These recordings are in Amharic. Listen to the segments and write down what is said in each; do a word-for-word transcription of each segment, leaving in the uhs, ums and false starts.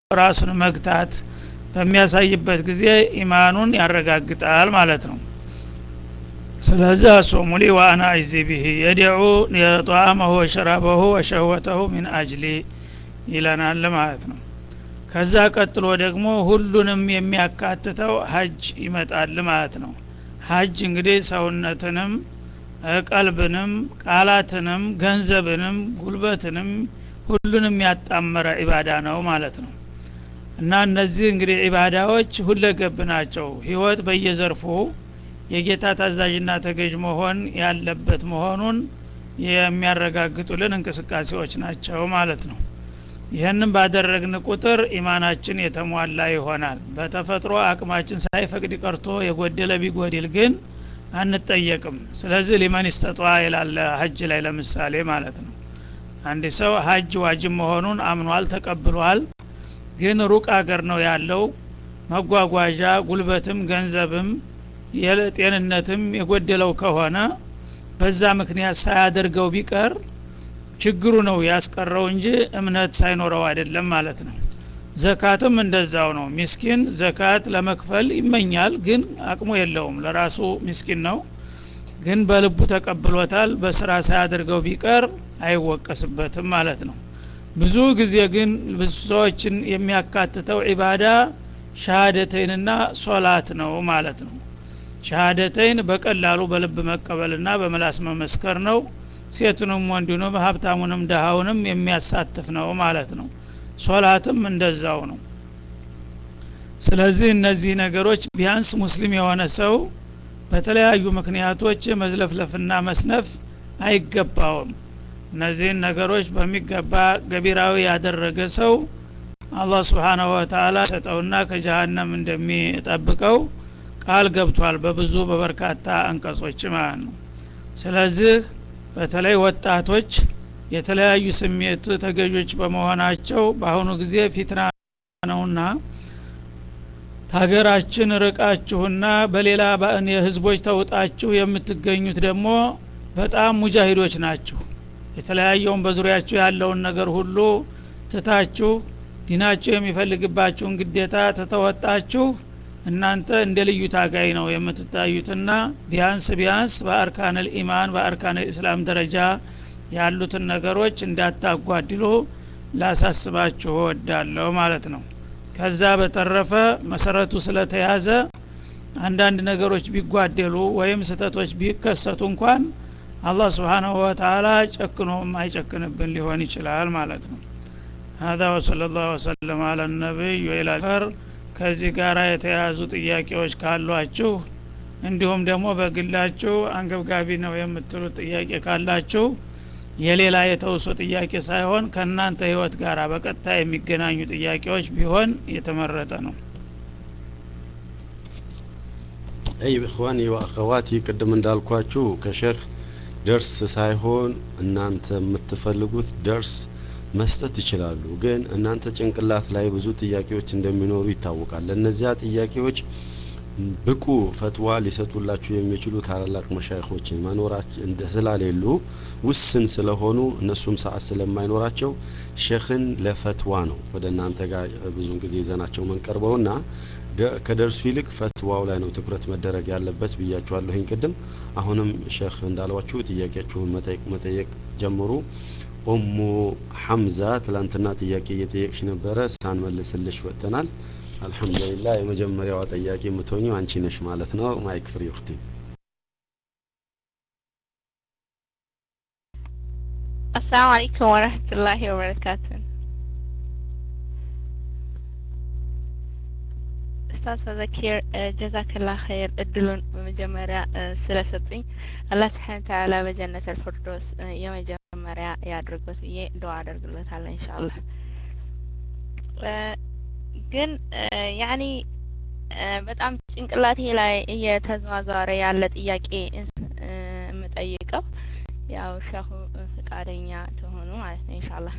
ራሱን መግታት በሚያሳይበት ጊዜ ኢማኑን ያረጋግጣል ማለት ነው። ስለዚህ ሶሙ ሊ ወአና አጅዚ ቢሂ የድዑ የጧመሁ ወሸራበሁ ወሸህወተሁ ሚን አጅሊ ይለናል ማለት ነው። ከዛ ቀጥሎ ደግሞ ሁሉንም የሚያካትተው ሀጅ ይመጣል ማለት ነው። ሀጅ እንግዲህ ሰውነትንም ቀልብንም ቃላትንም ገንዘብንም ጉልበትንም ሁሉንም ያጣመረ ኢባዳ ነው ማለት ነው። እና እነዚህ እንግዲህ ኢባዳዎች ሁለገብ ናቸው። ህይወት በየዘርፉ የጌታ ታዛዥና ተገዥ መሆን ያለበት መሆኑን የሚያረጋግጡልን እንቅስቃሴዎች ናቸው ማለት ነው። ይህንን ባደረግን ቁጥር ኢማናችን የተሟላ ይሆናል። በተፈጥሮ አቅማችን ሳይፈቅድ ቀርቶ የጎደለ ቢጎድል ግን አንጠየቅም። ስለዚህ ሊመን ይስተጧ ይላል ሀጅ ላይ ለምሳሌ ማለት ነው። አንድ ሰው ሀጅ ዋጅብ መሆኑን አምኗል ተቀብሏል፣ ግን ሩቅ አገር ነው ያለው፣ መጓጓዣ ጉልበትም ገንዘብም የጤንነትም የጎደለው ከሆነ በዛ ምክንያት ሳያደርገው ቢቀር ችግሩ ነው ያስቀረው እንጂ እምነት ሳይኖረው አይደለም ማለት ነው። ዘካትም እንደዛው ነው። ምስኪን ዘካት ለመክፈል ይመኛል፣ ግን አቅሙ የለውም፣ ለራሱ ምስኪን ነው፣ ግን በልቡ ተቀብሎታል። በስራ ሳያደርገው ቢቀር አይወቀስበትም ማለት ነው። ብዙ ጊዜ ግን ብዙ ሰዎችን የሚያካትተው ኢባዳ ሻሃደተይንና ሶላት ነው ማለት ነው። ሻሃደተይን በቀላሉ በልብ መቀበልና በመላስ መመስከር ነው። ሴቱንም ወንዱንም ሀብታሙንም ደሃውንም የሚያሳትፍ ነው ማለት ነው። ሶላትም እንደዛው ነው። ስለዚህ እነዚህ ነገሮች ቢያንስ ሙስሊም የሆነ ሰው በተለያዩ ምክንያቶች መዝለፍለፍና መስነፍ አይገባውም። እነዚህን ነገሮች በሚገባ ገቢራዊ ያደረገ ሰው አላህ Subhanahu Wa Ta'ala ሰጠውና ከጀሃነም እንደሚጠብቀው ቃል ገብቷል በብዙ በበርካታ አንቀጾች ማለት ነው። ስለዚህ በተለይ ወጣቶች የተለያዩ ስሜት ተገዦች በመሆናቸው በአሁኑ ጊዜ ፊትና ነውና ታገራችን ርቃችሁና በሌላ የህዝቦች ተውጣችሁ የምትገኙት ደግሞ በጣም ሙጃሂዶች ናችሁ። የተለያየውን በዙሪያችሁ ያለውን ነገር ሁሉ ትታችሁ ዲናችሁ የሚፈልግባችሁን ግዴታ ተተወጣችሁ እናንተ እንደ ልዩ ታጋይ ነው የምትታዩትና ቢያንስ ቢያንስ በአርካነል ኢማን በአርካነል እስላም ደረጃ ያሉትን ነገሮች እንዳታጓድሉ ላሳስባችሁ ወዳለሁ ማለት ነው። ከዛ በተረፈ መሰረቱ ስለተያዘ አንዳንድ ነገሮች ቢጓደሉ ወይም ስተቶች ቢከሰቱ እንኳን አላህ Subhanahu Wa Ta'ala ጨክኖ ማይጨክንብን ሊሆን ይችላል ማለት ነው። هذا وصلى الله وسلم على النبي وإلى الآخر። ከዚህ ጋር የተያዙ ጥያቄዎች ካሏችሁ እንዲሁም ደግሞ በግላችሁ አንገብጋቢ ነው የምትሉት ጥያቄ ካላችሁ የሌላ የተውሶ ጥያቄ ሳይሆን ከናንተ ህይወት ጋር በቀጥታ የሚገናኙ ጥያቄዎች ቢሆን የተመረጠ ነው። አይ ኢኽዋኒ ወአኸዋቲ ቅድም እንዳልኳችሁ ከሸህ ደርስ ሳይሆን እናንተ የምትፈልጉት ደርስ መስጠት ይችላሉ። ግን እናንተ ጭንቅላት ላይ ብዙ ጥያቄዎች እንደሚኖሩ ይታወቃል። ለነዚያ ጥያቄዎች ብቁ ፈትዋ ሊሰጡላችሁ የሚችሉ ታላላቅ መሻይኾች መኖራቸው እንደስላሌሉ ውስን ስለሆኑ እነሱም ሰዓት ስለማይኖራቸው ሸኽን ለፈትዋ ነው ወደ እናንተ ጋር ብዙ ጊዜ ይዘናቸው መንቀርበውና ከደርሱ ይልቅ ፈትዋው ላይ ነው ትኩረት መደረግ ያለበት ብያችኋለሁ ቅድም። አሁንም ሸኽ እንዳሏችሁ ጥያቄያችሁን መጠየቅ መጠየቅ ጀምሩ። ኡሙ ሐምዛ ትላንትና ጥያቄ እየጠየቅሽ ነበረ ሳንመልስልሽ ወጥተናል። አልহামዱሊላህ የመጀመሪያው ጥያቄ የምትሆኚው አንቺ ነሽ ማለት ነው። ማይክ ፍሪ ወክቲ። السلام عليكم ورحمة الله وبركاته. أستاذ فذكير جزاك الله خير እድሉን በመጀመሪያ ስለሰጡኝ አላህ Subhanahu Wa Ta'ala በጀነት الفردوس የመጀመሪያ ያድርገው ብዬ ዱዓ አደርግለታለሁ ኢንሻአላህ። ግን ያኒ በጣም ጭንቅላቴ ላይ እየተዘዋወረ ያለ ጥያቄ የምጠይቀው ያው ሸኹ ፍቃደኛ ተሆኑ ማለት ነው ኢንሻአላህ።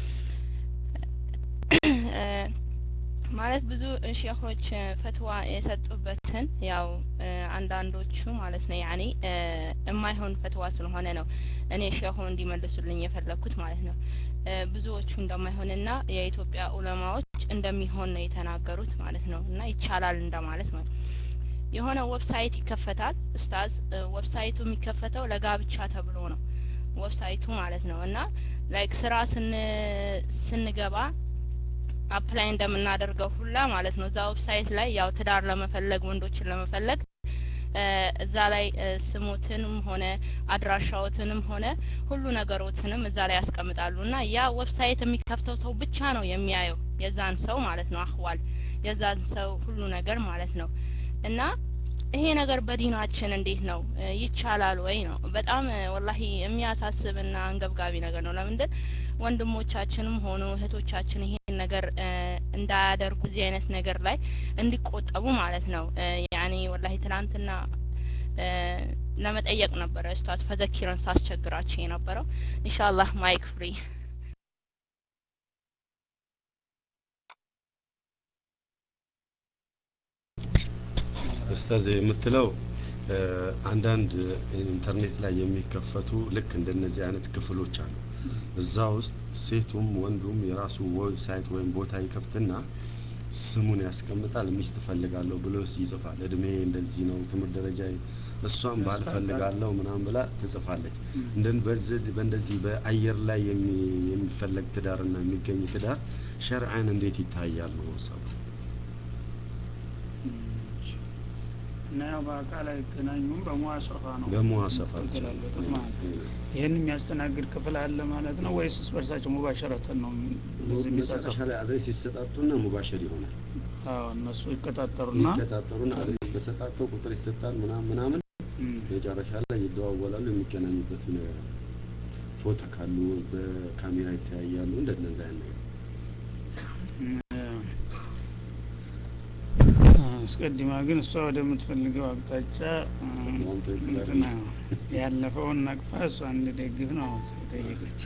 ማለት ብዙ ሼኾች ፈትዋ የሰጡበትን ያው አንዳንዶቹ ማለት ነው ያኒ የማይሆን ፈትዋ ስለሆነ ነው እኔ ሼኹ እንዲመልሱልኝ የፈለኩት ማለት ነው። ብዙዎቹ እንደማይሆንና የኢትዮጵያ ዑለማዎች እንደሚሆን ነው የተናገሩት ማለት ነው እና ይቻላል እንደማለት ነው የሆነ ዌብሳይት ይከፈታል ኡስታዝ ዌብሳይቱ የሚከፈተው ለጋብቻ ተብሎ ነው ዌብሳይቱ ማለት ነው እና ላይክ ስራ ስን ስንገባ አፕላይ እንደምናደርገው ሁላ ማለት ነው እዛ ዌብሳይት ላይ ያው ትዳር ለመፈለግ ወንዶችን ለመፈለግ እዛ ላይ ስሙትንም ሆነ አድራሻዎትንም ሆነ ሁሉ ነገሮችንም እዛ ላይ ያስቀምጣሉና ያ ዌብሳይት የሚከፍተው ሰው ብቻ ነው የሚያየው የዛን ሰው ማለት ነው አህዋል የዛን ሰው ሁሉ ነገር ማለት ነው እና ይሄ ነገር በዲናችን እንዴት ነው ይቻላል ወይ ነው በጣም ወላሂ የሚያሳስብና አንገብጋቢ ነገር ነው ለምንድን ወንድሞቻችንም ሆኑ እህቶቻችን ይሄን ነገር እንዳያደርጉ እዚህ አይነት ነገር ላይ እንዲቆጠቡ ማለት ነው ያኒ ወላሂ ትናንትና ለመጠየቅ ነበር ኡስታዝ ፈዘኪረን ሳስቸግራችሁ የነበረው ኢንሻአላህ ማይክ ፍሪ ኡስታዝ የምትለው አንዳንድ ኢንተርኔት ላይ የሚከፈቱ ልክ እንደነዚህ አይነት ክፍሎች አሉ እዛ ውስጥ ሴቱም ወንዱም የራሱ ዌብሳይት ወይም ቦታ ይከፍትና ስሙን ያስቀምጣል ሚስት ፈልጋለሁ ብሎ ይጽፋል እድሜ እንደዚህ ነው ትምህርት ደረጃ እሷም ባል ፈልጋለሁ ምናምን ብላ ትጽፋለች እንደን በዚህ በእንደዚህ በአየር ላይ የሚፈለግ ትዳርና የሚገኝ ትዳር ሸርዓን እንዴት ይታያል ነው ሰው እና በአካል አይገናኙም በመዋሰፋ ነው በመዋሰፋ ይሄን የሚያስተናግድ ክፍል አለ ማለት ነው ወይስ ስፐርሳቸው ሙባሸረተን ነው እንደዚህ የሚጻጻፍ ላይ አድሬስ ይሰጣጡና ሙባሸር ይሆናል አዎ እነሱ ይከታተሩና ይከታተሩና አድሬስ ተሰጣጣው ቁጥር ይሰጣል ምናምን ምናምን መጨረሻ ላይ ይደዋወላሉ የሚገናኙበት ነው ፎቶ ካሉ በካሜራ ይታያሉ እንደነዛ አይነት አስቀድማ ግን እሷ ወደምትፈልገው አቅጣጫ ያለፈውን ነቅፋ እሷ እንደደግፍ ነው ስለጠየቀች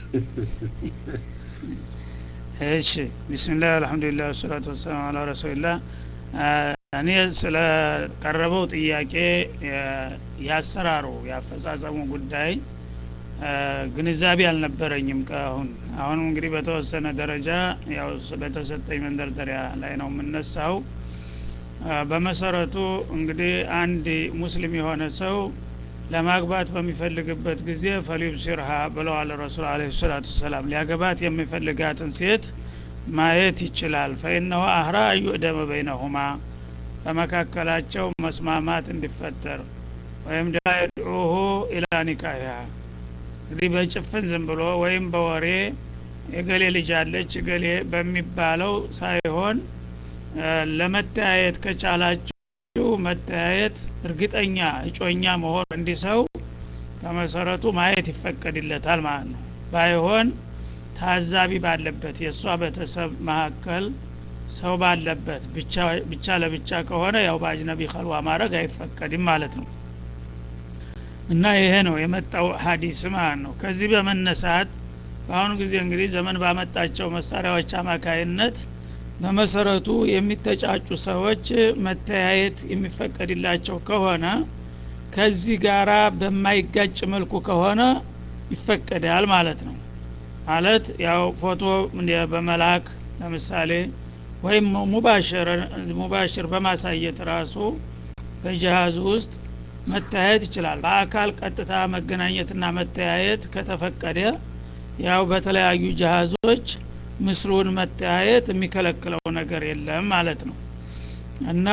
እሺ ቢስሚላህ አልহামዱሊላህ ወሰላቱ ወሰላሙ ዐላ ረሱሊላህ እኔ ስለ ቀረበው ጥያቄ ያሰራሩ ያፈጻጸሙ ጉዳይ ግንዛቤ አልነበረኝም ካሁን አሁን እንግዲህ በተወሰነ ደረጃ ያው በተሰጠኝ መንደርደሪያ ላይ ነው የምነሳው በመሰረቱ እንግዲህ አንድ ሙስሊም የሆነ ሰው ለማግባት በሚፈልግበት ጊዜ ፈሊብሲርሃ ብለዋል ረሱል አለይሂ ሰላቱ ሰላም ሊያገባት የሚፈልጋትን ሴት ማየት ይችላል ፈኢነሁ አህራ ይኡደመ በይነሁማ በመካከላቸው መስማማት እንዲፈጠር ወይም ዳይዱሁ ኢላ ኒካሂሃ እንግዲህ በጭፍን ዝም ብሎ ወይም በወሬ የገሌ ልጅ አለች ገሌ በሚባለው ሳይሆን ለመታየት ከቻላችሁ መታየት እርግጠኛ እጮኛ መሆን እንዲሰው በመሰረቱ ማየት ይፈቀድለታል ማለት ነው ባይሆን ታዛቢ ባለበት የሷ በተሰብ መሐከል ሰው ባለበት ብቻ ብቻ ለብቻ ከሆነ ያው በአጅነቢ ኸልዋ ማድረግ አይፈቀድም ማለት ነው እና ይሄ ነው የመጣው ሐዲስ ማለት ነው ከዚህ በመነሳት በአሁኑ ጊዜ እንግዲህ ዘመን ባመጣቸው መሳሪያዎች አማካይነት በመሰረቱ የሚተጫጩ ሰዎች መተያየት የሚፈቀድላቸው ከሆነ ከዚህ ጋራ በማይጋጭ መልኩ ከሆነ ይፈቀዳል ማለት ነው ማለት ያው ፎቶ በመላክ ለምሳሌ ወይም ሙባሽር ሙባሽር በማሳየት ራሱ በጀሃዝ ውስጥ መተያየት ይችላል በአካል ቀጥታ መገናኘትና መተያየት ከተፈቀደ ያው በተለያዩ ጀሃዞች ምስሉን መተያየት የሚከለክለው ነገር የለም ማለት ነው እና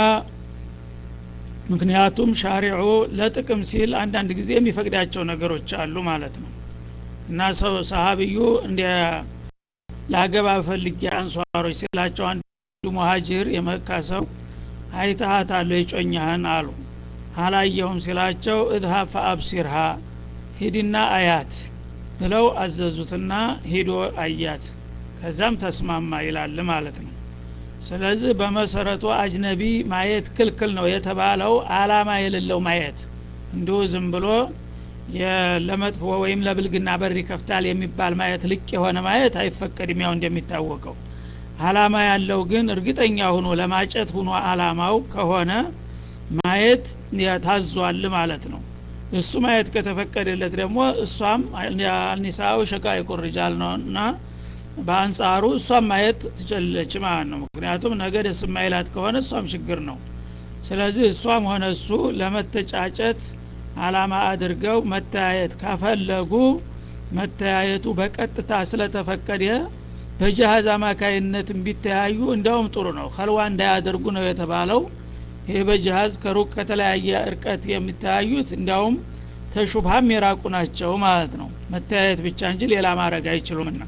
ምክንያቱም ሻሪዑ ለጥቅም ሲል አንዳንድ ጊዜ የሚፈቅዳቸው ነገሮች አሉ ማለት ነው እና ሰው ሰሃቢዩ እንደ ላገባ ፈልጊ አንሷሮች ሲላቸው አንዱ ሙሃጅር የመካ ሰው አይታሃታል የጮኛህን አሉ አላየሁም ሲላቸው እድሃ ፈአብሲርሃ ሂድና አያት ብለው አዘዙትና ሂዶ አያት ከዛም ተስማማ ይላል ማለት ነው ስለዚህ በመሰረቱ አጅነቢ ማየት ክልክል ነው የተባለው አላማ የሌለው ማየት እንደው ዝም ብሎ ለመጥፎ ወይም ለብልግና በር ይከፍታል የሚባል ማየት ልቅ የሆነ ማየት አይፈቀድም ያው እንደሚታወቀው አላማ ያለው ግን እርግጠኛ ሆኖ ለማጨት ሆኖ አላማው ከሆነ ማየት ያታዟል ማለት ነው እሱ ማየት ከተፈቀደለት ደግሞ እሷም አልኒሳው ሸቃይቁ ሪጃል ነውና በአንጻሩ እሷም ማየት ትችላለች ማለት ነው ምክንያቱም ነገ ደስ የማይላት ከሆነ እሷም ችግር ነው ስለዚህ እሷም ሆነ እሱ ለመተጫጨት አላማ አድርገው መተያየት ካፈለጉ መተያየቱ በቀጥታ ስለተፈቀደ በጀሃዝ አማካይነት ቢተያዩ እንደውም ጥሩ ነው ኸልዋ እንዳያደርጉ ነው የተባለው ይሄ በጀሃዝ ከሩቅ ከተለያየ እርቀት የሚተያዩት እንደውም ተሹብሃም የራቁ ናቸው ማለት ነው መተያየት ብቻ እንጂ ሌላ ማድረግ አይችሉምና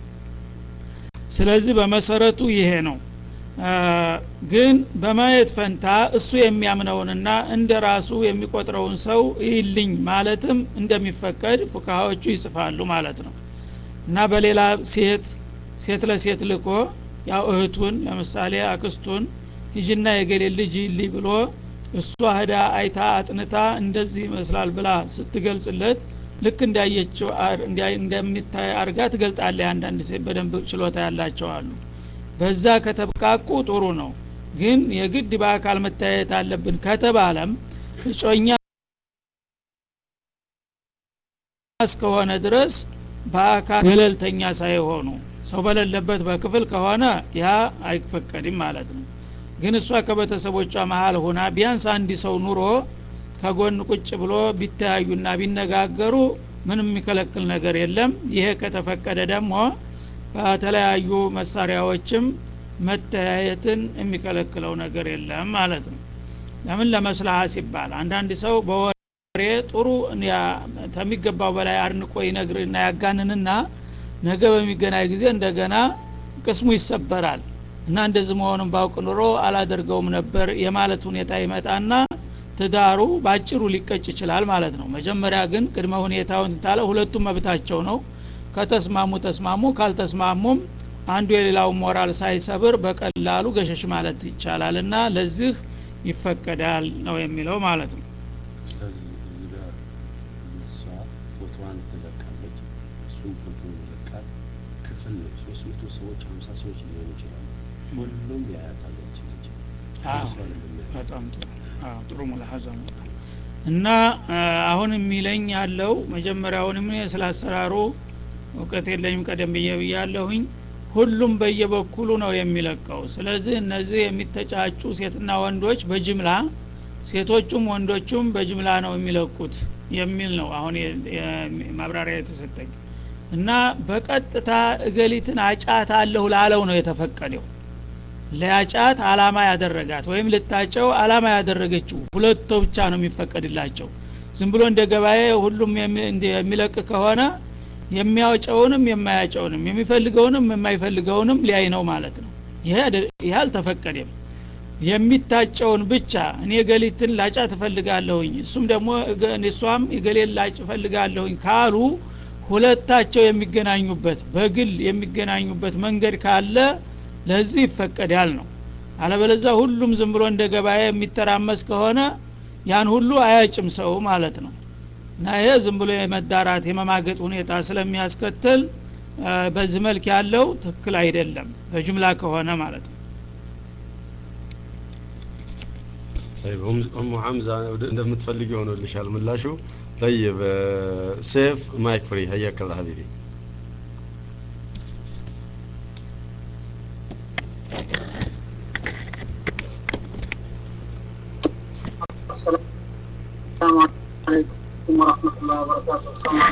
ስለዚህ በመሰረቱ ይሄ ነው ግን በማየት ፈንታ እሱ የሚያምነውንና እንደራሱ የሚቆጥረውን ሰው ይልኝ ማለትም እንደሚፈቀድ ፉቃሃዎቹ ይጽፋሉ ማለት ነው እና በሌላ ሴት ሴት ለሴት ልኮ ያው እህቱን ለምሳሌ አክስቱን ሂጅና የገሌ ልጅ ይልኝ ብሎ እሷ ሄዳ አይታ አጥንታ እንደዚህ ይመስላል ብላ ስትገልጽለት ልክ እንዳየችው እንደሚታይ አርጋ ትገልጣለች አንዳንድ ሴት በደንብ ችሎታ ያላቸው አሉ በዛ ከተብቃቁ ጥሩ ነው ግን የግድ በአካል መታየት አለብን ከተባለም እጮኛ እስከሆነ ድረስ በአካል ገለልተኛ ሳይሆኑ ሰው በሌለበት በክፍል ከሆነ ያ አይፈቀድም ማለት ነው ግን እሷ ከቤተሰቦቿ መሃል ሆና ቢያንስ አንድ ሰው ኑሮ ከጎን ቁጭ ብሎ ቢተያዩና ቢነጋገሩ ምንም የሚከለክል ነገር የለም ይሄ ከተፈቀደ ደግሞ በተለያዩ መሳሪያዎችም መተያየትን የሚከለክለው ነገር የለም ማለት ነው ለምን ለመስላሃ ሲባል አንዳንድ ሰው በወሬ ጥሩ ተሚገባው በላይ አርንቆ ይነግርና ያጋንንና ነገ በሚገናኝ ጊዜ እንደገና ቅስሙ ይሰበራል እና እንደዚህ መሆኑን ባውቅ ኑሮ አላደርገውም ነበር የማለት ሁኔታ ይመጣና ትዳሩ ባጭሩ ሊቀጭ ይችላል ማለት ነው መጀመሪያ ግን ቅድመ ሁኔታውን ታለ ሁለቱም መብታቸው ነው ከተስማሙ ተስማሙ ካልተስማሙም አንዱ የሌላው ሞራል ሳይሰብር በቀላሉ ገሸሽ ማለት ይቻላልና ለዚህ ይፈቀዳል ነው የሚለው ማለት ነው ስለዚህ እዚህ ጋር እሷ ፎቶዋን ትለቃለች እሱም ፎቶ ይለቃል ክፍል ነው ሶስት መቶ ሰዎች ሃምሳ ሰዎች ሊሆኑ ይችላሉ ሁሉም ያያታል እንጂ አዎ በጣም ጥሩ አዎ ጥሩ ሙላሐዛ ነው እና አሁን የሚለኝ ያለው መጀመሪያውንም ስላሰራሩ ወቀት የለኝም ቀደም ብያለሁኝ ሁሉም በየበኩሉ ነው የሚለቀው ስለዚህ እነዚህ የሚተጫጩ ሴትና ወንዶች በጅምላ ሴቶቹም ወንዶቹም በጅምላ ነው የሚለቁት የሚል ነው አሁን ማብራሪያ የተሰጠኝ እና በቀጥታ እገሊትን አጫት አለሁ ላለው ነው የተፈቀደው ለያጫት አላማ ያደረጋት ወይም ልታጨው አላማ ያደረገችው ሁለቱ ብቻ ነው የሚፈቀድላቸው ዝም ብሎ እንደ ገባዬ ሁሉም የሚለቅ ከሆነ የሚያጨውንም የማያጨውንም የሚፈልገውንም የማይፈልገውንም ሊያይ ነው ማለት ነው ይሄ ይሄ አልተፈቀደም የሚታጨውን ብቻ እኔ ገሊትን ላጫት ፈልጋለሁኝ እሱም ደግሞ እሷም የገሌን ላጭ ፈልጋለሁኝ ካሉ ሁለታቸው የሚገናኙበት በግል የሚገናኙበት መንገድ ካለ ለዚህ ይፈቀዳል ነው አለበለዚያ ሁሉም ዝም ብሎ እንደ ገባዬ የሚተራመስ ከሆነ ያን ሁሉ አያጭም ሰው ማለት ነው እና ይሄ ዝም ብሎ የመዳራት የመማገጥ ሁኔታ ስለሚያስከትል በዚህ መልክ ያለው ትክክል አይደለም በጅምላ ከሆነ ማለት ነው طيب ام حمزه እንደምትፈልጊው ሆኖልሻል ምላሹ طيب سيف مايك فري حياك الله حبيبي السلام عليكم ورحمة الله وبركاته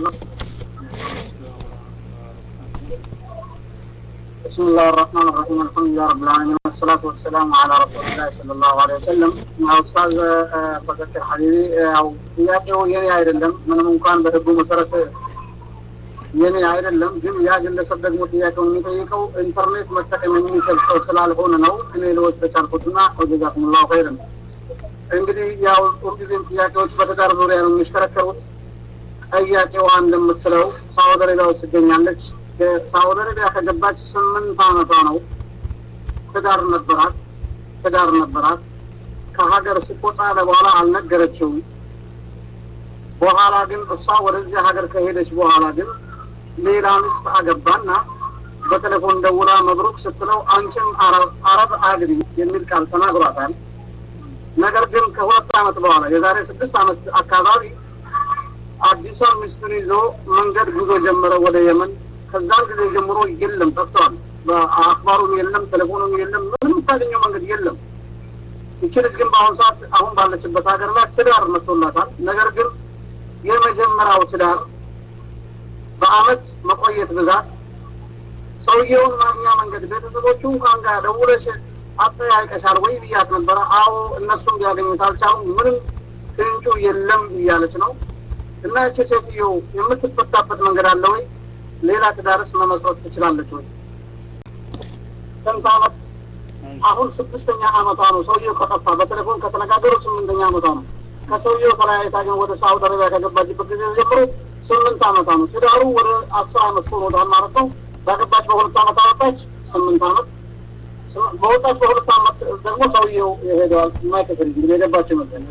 بسم الله الرحمن الرحيم الحمد لله رب العالمين والصلاة والسلام على رسول الله صلى الله عليه وسلم يا أستاذ بكر حبيبي أو ጥያቄው የኔ አይደለም ምንም እንኳን በህጉ መሰረት የኔ አይደለም ግን ያ ግለሰብ ደግሞ ጥያቄውን የሚጠይቀው ኢንተርኔት መጠቀም የሚችል ሰው ስላልሆነ ነው እኔ ለወጥ ተቻልኩትና ወጀዛኩሙላሁ ኸይረን እንግዲህ ያው ሁልጊዜም ጥያቄዎች በተዳር ዙሪያ ነው የሚሽከረከሩት ጥያቄው እንደምትለው ሳውዲ አረቢያ ውስጥ ትገኛለች ሳውዲ አረቢያ ከገባች ስምንት አመቷ ነው ትዳር ነበራት ትዳር ነበራት ከሀገር ስትወጣ በኋላ አልነገረችውም በኋላ ግን እሷ ወደዚህ ሀገር ከሄደች በኋላ ግን ሌላ ሚስት አገባና በቴሌፎን ደውላ መብሩክ ስትለው አንቺም አረብ አረብ አግቢ የሚል ቃል ተናግሯታል ነገር ግን ከሁለት አመት በኋላ የዛሬ ስድስት አመት አካባቢ አዲስ ሚስቱን ይዞ መንገድ ጉዞ ጀመረ ወደ የመን ከዛን ጊዜ ጀምሮ የለም ጠፍቷል። በአክባሩም የለም፣ ቴሌፎኑም የለም፣ ምንም ታገኘው መንገድ የለም። ይቺ ልጅ ግን በአሁኑ ሰዓት አሁን ባለችበት ሀገር ላይ ትዳር መጥቶላታል። ነገር ግን የመጀመሪያው ትዳር በአመት መቆየት ብዛት ሰውየውን ማግኛ መንገድ ቤተሰቦቹ እንኳን ጋር ደውለሽ አጠያይቀሻል ወይ ብያት ነበረ። አዎ እነሱም ሊያገኙት አልቻሉም፣ ምንም ፍንጩ የለም እያለች ነው። እና እቺ ሴትዮ የምትፈታበት መንገድ አለ ወይ? ሌላ ትዳርስ መመስረት ትችላለች ወይ? ስንት አመት? አሁን ስድስተኛ አመቷ ነው ሰውየው ከጠፋ። በቴሌፎን ከተነጋገሩ ስምንተኛ አመቷ ነው። ከሰውየው ተለያይታ ግን ወደ ሳውዲ አረቢያ ከገባችበት ጊዜ ጀምሮ ስምንት አመቷ ነው። ትዳሩ ወደ አስር አመት ሆኖታል ማለት ነው። ባገባች በሁለት አመት አወጣች፣ ስምንት አመት በወጣች በሁለት አመት ደግሞ ሰውየው ሄደዋል። የማይከፍል እንግዲህ የገባችው መሰለኝ።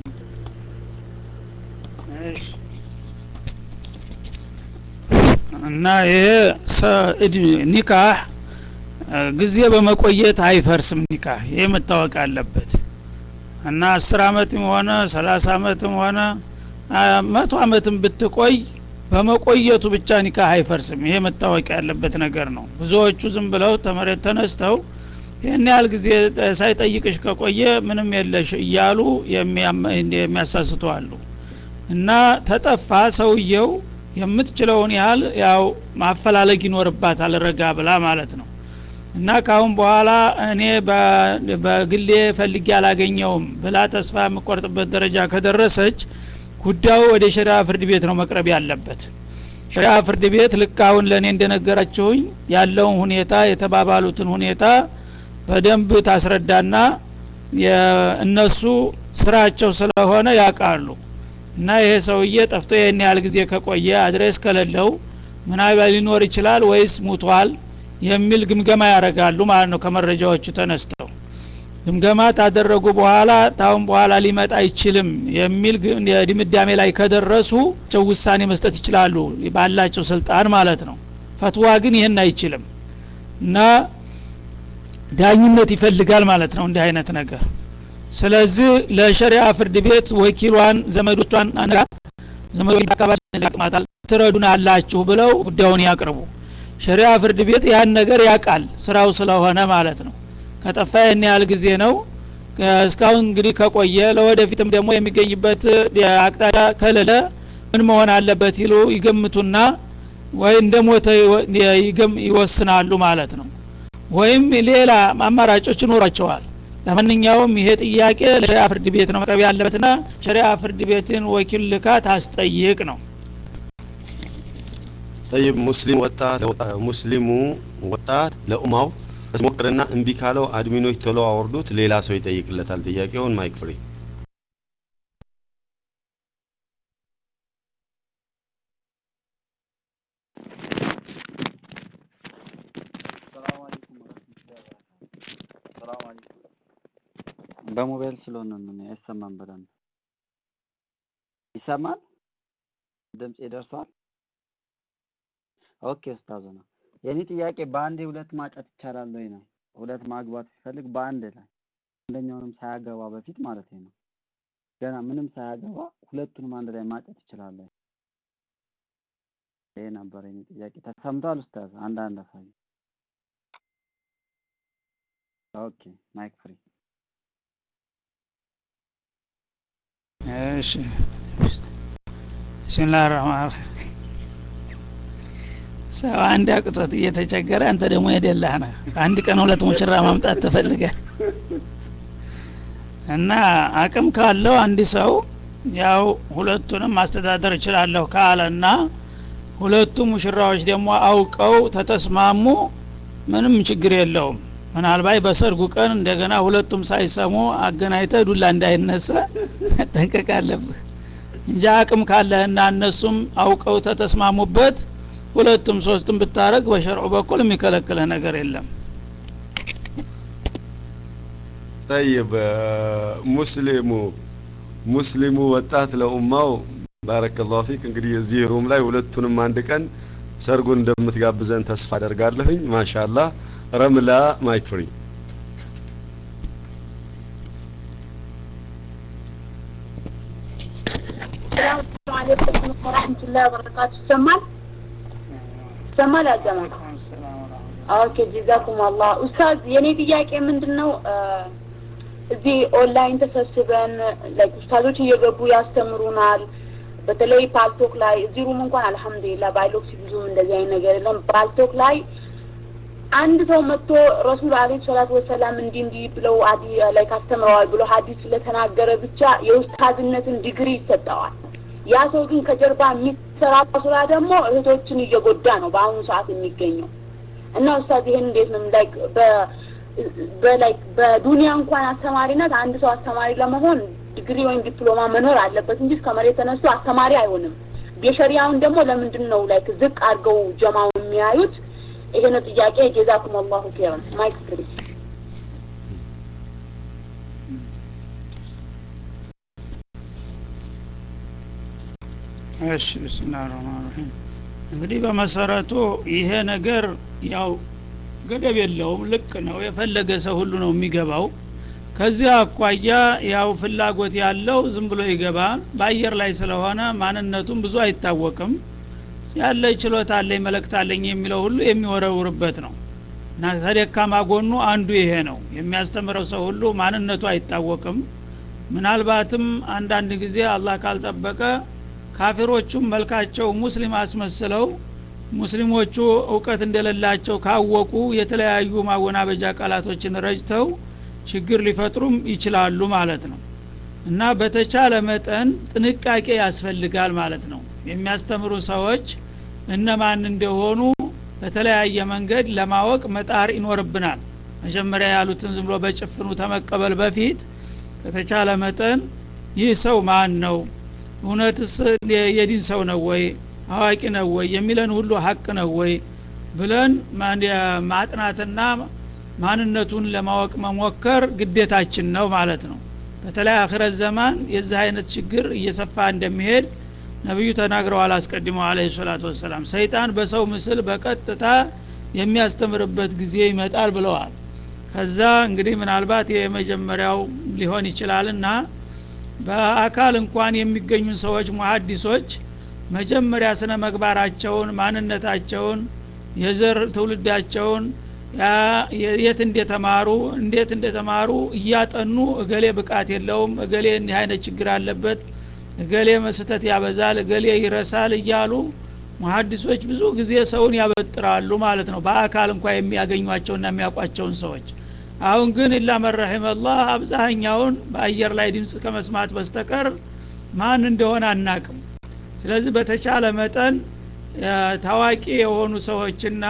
እሺ እና ይሄ ኒካህ ጊዜ በመቆየት አይፈርስም። ኒካህ ይሄ መታወቅ አለበት። እና አስር አመትም ሆነ ሰላሳ አመትም ሆነ መቶ አመትም ብትቆይ በመቆየቱ ብቻ ኒካህ አይፈርስም። ይሄ መታወቅ ያለበት ነገር ነው። ብዙዎቹ ዝም ብለው ተመረተ ተነስተው ይሄን ያህል ጊዜ ሳይጠይቅሽ ከቆየ ምንም የለሽ እያሉ የሚያሳስቱ አሉ። እና ተጠፋ ሰውየው የምትችለውን ያህል ያው ማፈላለግ ይኖርባታል ረጋ ብላ ማለት ነው። እና ካሁን በኋላ እኔ በግሌ ፈልጌ አላገኘውም ብላ ተስፋ የምትቆርጥበት ደረጃ ከደረሰች ጉዳዩ ወደ ሸሪዓ ፍርድ ቤት ነው መቅረብ ያለበት። ሸሪዓ ፍርድ ቤት ልክ አሁን ለኔ እንደነገራችሁኝ ያለውን ሁኔታ የተባባሉትን ሁኔታ በደንብ ታስረዳና የእነሱ ስራቸው ስለሆነ ያውቃሉ። እና ይሄ ሰውዬ ጠፍቶ ይሄን ያህል ጊዜ ከቆየ አድሬስ ከሌለው ምናልባት ሊኖር ይችላል ወይስ ሙቷል የሚል ግምገማ ያደርጋሉ ማለት ነው። ከመረጃዎቹ ተነስተው ግምገማ ታደረጉ በኋላ ታውን በኋላ ሊመጣ አይችልም የሚል ድምዳሜ ላይ ከደረሱ ውሳኔ መስጠት ይችላሉ ባላቸው ስልጣን ማለት ነው። ፈትዋ ግን ይሄን አይችልም እና ዳኝነት ይፈልጋል ማለት ነው እንዲህ አይነት ነገር። ስለዚህ ለሸሪዓ ፍርድ ቤት ወኪሏን ዘመዶቿን አነጋ ዘመዶቿ አካባቢ ያቅማታል ትረዱና አላችሁ ብለው ጉዳዩን ያቅርቡ። ሸሪዓ ፍርድ ቤት ያን ነገር ያቃል ስራው ስለሆነ ማለት ነው። ከጠፋ ያን ያህል ጊዜ ነው እስካሁን እንግዲህ ከቆየ ለወደፊትም ደግሞ የሚገኝበት አቅጣጫ ከሌለ ምን መሆን አለበት ይሉ ይገምቱና ወይ እንደሞተ ይወስናሉ ማለት ነው። ወይም ሌላ አማራጮች ይኖራቸዋል። ለማንኛውም ይሄ ጥያቄ ለሸሪዓ ፍርድ ቤት ነው መቅረብ ያለበትና ሸሪዓ ፍርድ ቤትን ወኪል ልካ ታስጠይቅ ነው። طيب ሙስሊም ወጣት ሙስሊሙ ወጣት ለኡማው ሞክርና እንቢ ካለው አድሚኖች ቶሎ አወርዱት ሌላ ሰው ይጠይቅለታል። ጥያቄውን ማይክ ፍሪ። ሰላም አለይኩም ወራህመቱላሂ ወበረካቱ። ሰላም አለይኩም። በሞባይል ስለሆነ ነው ያሰማን በደንብ ይሰማል? ድምጽ ይደርሳል? ኦኬ ኡስታዝ ነው። የኔ ጥያቄ በአንድ ሁለት ማጨት ይቻላል ወይ ነው? ሁለት ማግባት ሲፈልግ በአንድ ላይ አንደኛውንም ሳያገባ በፊት ማለት ነው። ገና ምንም ሳያገባ ሁለቱንም አንድ ላይ ማጨት ይችላል? ይሄ ነበር የኔ ጥያቄ። ተሰምቷል ኡስታዝ? አንድ አንድ አሳይ። ኦኬ ማይክ ፍሪ። እሺ ቢስሚላህ الرحمن الرحيم ሰው አንድ አቅቶት እየተቸገረ አንተ ደግሞ የደላህ ነህ። አንድ ቀን ሁለት ሙሽራ ማምጣት ተፈልገ እና አቅም ካለው አንድ ሰው ያው ሁለቱንም ማስተዳደር ይችላል ካለና ሁለቱ ሙሽራዎች ደግሞ አውቀው ተተስማሙ ምንም ችግር የለውም። ምናልባት በሰርጉ ቀን እንደገና ሁለቱም ሳይሰሙ አገናኝተህ ዱላ እንዳይነሳ ተጠንቀቅ አለብህ እንጂ አቅም ካለህና እነሱም አውቀው ተተስማሙበት ሁለቱም ሶስትም ብታረግ በሸርዑ በኩል የሚከለክለ ነገር የለም። طيب ሙስሊሙ ሙስሊሙ ወጣት ለኡማው ባረከላሁ ፊክ እንግዲህ እዚህ ሩም ላይ ሁለቱንም አንድ ቀን ሰርጉን እንደምትጋብዘን ተስፋ አደርጋለሁኝ። ማሻአላህ ረምላ ማይክ ፍሪ። السلام عليكم ورحمة الله وبركاته. سمال ይሰማል ያጀማ? ኦኬ ጀዛኩም አላህ። ኡስታዝ የኔ ጥያቄ ምንድነው እዚህ ኦንላይን ተሰብስበን ላይክ ኡስታዞች እየገቡ ያስተምሩናል። በተለይ ፓልቶክ ላይ እዚህ ሩም እንኳን አልহামዱሊላህ ባይሎክስ ብዙ እንደዚህ አይነት ነገር የለም። ፓልቶክ ላይ አንድ ሰው መጥቶ ረሱል አለይሂ ሰላቱ ወሰለም እንዲህ እንዲህ ብለው አዲ ላይክ አስተምረዋል ብሎ ሐዲስ ስለተናገረ ብቻ የኡስታዝነትን ዲግሪ ይሰጠዋል። ያ ሰው ግን ከጀርባ የሚሰራው ስራ ደግሞ እህቶችን እየጎዳ ነው በአሁኑ ሰዓት የሚገኘው። እና ኡስታዝ ይሄን እንዴት ነው ላይክ በ በላይክ በዱንያ እንኳን አስተማሪነት አንድ ሰው አስተማሪ ለመሆን ዲግሪ ወይም ዲፕሎማ መኖር አለበት እንጂ ከመሬት ተነስቶ አስተማሪ አይሆንም። የሸሪዓውን ደግሞ ለምንድን ነው ላይክ ዝቅ አድርገው ጀማው የሚያዩት? ይሄ ነው ጥያቄ። ጀዛኩም አላሁ ኸይራን። ማይክ ፍሪ። እሺ ቢስሚላሂ ረህማኒ ረሂም። እንግዲህ በመሰረቱ ይሄ ነገር ያው ገደብ የለውም፣ ልቅ ነው። የፈለገ ሰው ሁሉ ነው የሚገባው። ከዚህ አኳያ ያው ፍላጎት ያለው ዝም ብሎ ይገባል። በአየር ላይ ስለሆነ ማንነቱም ብዙ አይታወቅም። ያለ ችሎታ አለኝ መልእክት አለኝ የሚለው ሁሉ የሚወረውርበት ነው እና ተደካማ ጎኑ አንዱ ይሄ ነው። የሚያስተምረው ሰው ሁሉ ማንነቱ አይታወቅም። ምናልባትም አንዳንድ ጊዜ አላህ ካልጠበቀ ካፊሮቹም መልካቸው ሙስሊም አስመስለው ሙስሊሞቹ ዕውቀት እንደሌላቸው ካወቁ የተለያዩ ማወናበጃ ቃላቶችን ረጅተው ችግር ሊፈጥሩም ይችላሉ ማለት ነው። እና በተቻለ መጠን ጥንቃቄ ያስፈልጋል ማለት ነው። የሚያስተምሩ ሰዎች እነማን እንደሆኑ በተለያየ መንገድ ለማወቅ መጣር ይኖርብናል። መጀመሪያ ያሉትን ዝም ብሎ በጭፍኑ ተመቀበል በፊት በተቻለ መጠን ይህ ሰው ማን ነው፣ እውነትስ የዲን ሰው ነው ወይ፣ አዋቂ ነው ወይ፣ የሚለን ሁሉ ሐቅ ነው ወይ ብለን ማጥናትና ማንነቱን ለማወቅ መሞከር ግዴታችን ነው ማለት ነው። በተለይ አኺረት ዘማን የዚህ አይነት ችግር እየሰፋ እንደሚሄድ ነብዩ ተናግረዋል አስቀድመው አለይሂ ሰላቱ ወሰለም። ሰይጣን በሰው ምስል በቀጥታ የሚያስተምርበት ጊዜ ይመጣል ብለዋል። ከዛ እንግዲህ ምናልባት የመጀመሪያው ሊሆን ይችላልና በአካል እንኳን የሚገኙ ሰዎች ሙሐዲሶች መጀመሪያ ስነ መግባራቸውን፣ ማንነታቸውን፣ የዘር ትውልዳቸውን የት እንደተማሩ እንዴት እንደተማሩ እያጠኑ እገሌ ብቃት የለውም፣ እገሌ እንዲህ አይነት ችግር አለበት፣ እገሌ መስጠት ያበዛል፣ እገሌ ይረሳል እያሉ ሙሐዲሶች ብዙ ጊዜ ሰውን ያበጥራሉ ማለት ነው። በአካል እንኳን የሚያገኙአቸውና የሚያውቋቸውን ሰዎች። አሁን ግን ኢላ መረሂመላህ አብዛኛውን በአየር ላይ ድምጽ ከመስማት በስተቀር ማን እንደሆነ አናቅም። ስለዚህ በተቻለ መጠን ታዋቂ የሆኑ ሰዎችና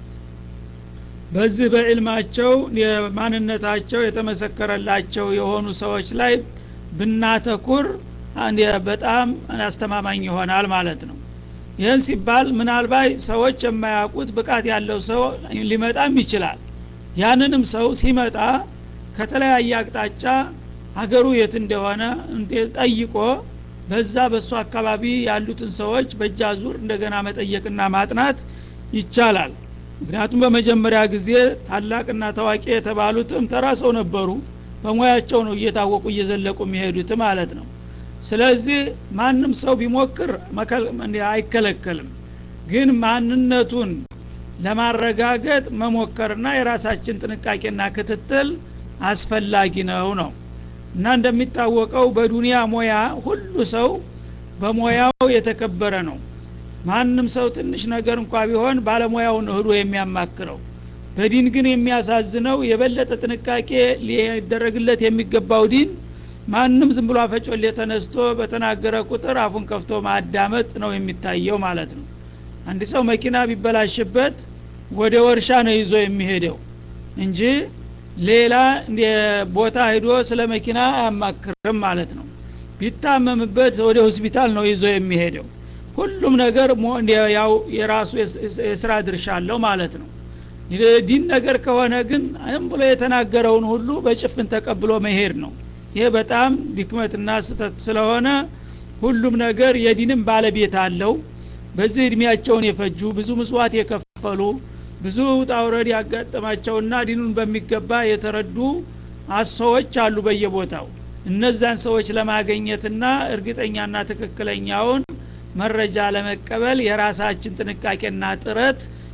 በዚህ በዕልማቸው የማንነታቸው የተመሰከረላቸው የሆኑ ሰዎች ላይ ብናተኩር አንዴ በጣም አስተማማኝ ይሆናል ማለት ነው። ይህን ሲባል ምናልባት ሰዎች የማያውቁት ብቃት ያለው ሰው ሊመጣም ይችላል። ያንንም ሰው ሲመጣ ከተለያየ አቅጣጫ ሀገሩ የት እንደሆነ ጠይቆ በዛ በሱ አካባቢ ያሉትን ሰዎች በእጃዙር እንደገና መጠየቅና ማጥናት ይቻላል። ምክንያቱም በመጀመሪያ ጊዜ ታላቅና ታዋቂ የተባሉትም ተራ ሰው ነበሩ። በሙያቸው ነው እየታወቁ እየዘለቁ የሚሄዱት ማለት ነው። ስለዚህ ማንም ሰው ቢሞክር አይከለከልም። ግን ማንነቱን ለማረጋገጥ መሞከርና የራሳችን ጥንቃቄና ክትትል አስፈላጊ ነው ነው እና እንደሚታወቀው በዱንያ ሞያ ሁሉ ሰው በሞያው የተከበረ ነው። ማንም ሰው ትንሽ ነገር እንኳን ቢሆን ባለሙያውን እህዶ የሚያማክረው። በዲን ግን የሚያሳዝነው የበለጠ ጥንቃቄ ሊደረግለት የሚገባው ዲን ማንም ዝም ብሎ አፈጮሌ ተነስቶ በተናገረ ቁጥር አፉን ከፍቶ ማዳመጥ ነው የሚታየው ማለት ነው። አንድ ሰው መኪና ቢበላሽበት ወደ ወርሻ ነው ይዞ የሚሄደው እንጂ ሌላ ቦታ ሄዶ ስለ መኪና አያማክርም ማለት ነው። ቢታመምበት ወደ ሆስፒታል ነው ይዞ የሚሄደው። ሁሉም ነገር ያው የራሱ የሥራ ድርሻ አለው ማለት ነው። ዲን ነገር ከሆነ ግን አይም ብሎ የተናገረውን ሁሉ በጭፍን ተቀብሎ መሄድ ነው። ይሄ በጣም ድክመትና ስተት ስለሆነ ሁሉም ነገር የዲንም ባለቤት አለው። በዚህ እድሜያቸውን የፈጁ ብዙ መስዋዕት የከፈሉ ብዙ ጣውረድ ያጋጠማቸውና ዲኑን በሚገባ የተረዱ አሰዎች አሉ በየቦታው። እነዛን ሰዎች ለማግኘትና እርግጠኛና ትክክለኛውን መረጃ ለመቀበል የራሳችን ጥንቃቄና ጥረት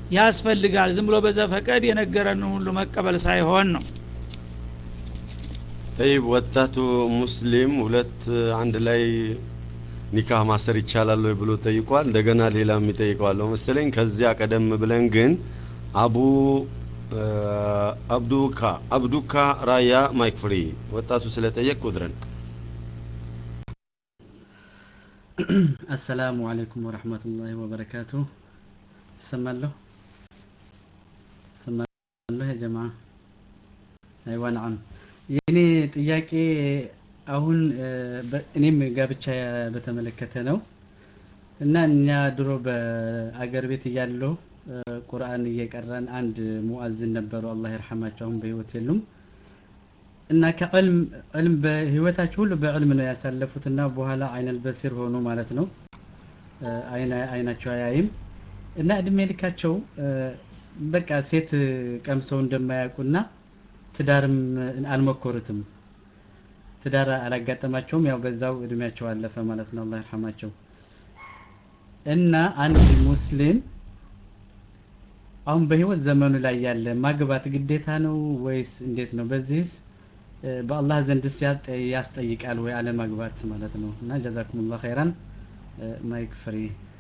ያስፈልጋል ዝም ብሎ በዘፈቀድ የነገረን ሁሉ መቀበል ሳይሆን ነው طيب ወጣቱ ሙስሊም ሁለት አንድ ላይ ኒካህ ማሰር ይቻላል ወይ ብሎ ጠይቋል እንደገና ሌላም ይጠይቀዋል መሰለኝ ከዚያ ቀደም ብለን ግን አቡ አብዱካ አብዱካ ራያ ማይክ ፍሪ ወጣቱ ስለጠየቅ ቁድረን السلام عليكم ورحمة الله وبركاته سمع له سمع له يا جماعة أيوة نعم يعني ጥያቄ አሁን እኔም ጋብቻ በተመለከተ ነው እና እኛ ድሮ በአገር ቤት እያለው ቁርአን እየቀራን አንድ ሙአዝን ነበሩ አላህ ይርሐማቸው በህይወት የሉም እና ከዕልም ዕልም በህይወታቸው ሁሉ በዕልም ነው ያሳለፉትና በኋላ አይነል በሲር ሆኖ ማለት ነው አይና አይናቸው አያይም እና እድሜ ልካቸው በቃ ሴት ቀምሰው እንደማያውቁና ትዳርም አልመኮሩትም ትዳር አላጋጠማቸውም ያው በዛው እድሜያቸው አለፈ ማለት ነው አላህ ይርሐማቸው እና አንድ ሙስሊም አሁን በህይወት ዘመኑ ላይ ያለ ማግባት ግዴታ ነው ወይስ እንዴት ነው በዚህስ በአላህ ዘንድ ያስጠይቃል ወይ አለ ማግባት ማለት ነው እና ጀዛኩሙላህ ኸይራን ማይክ ፍሪ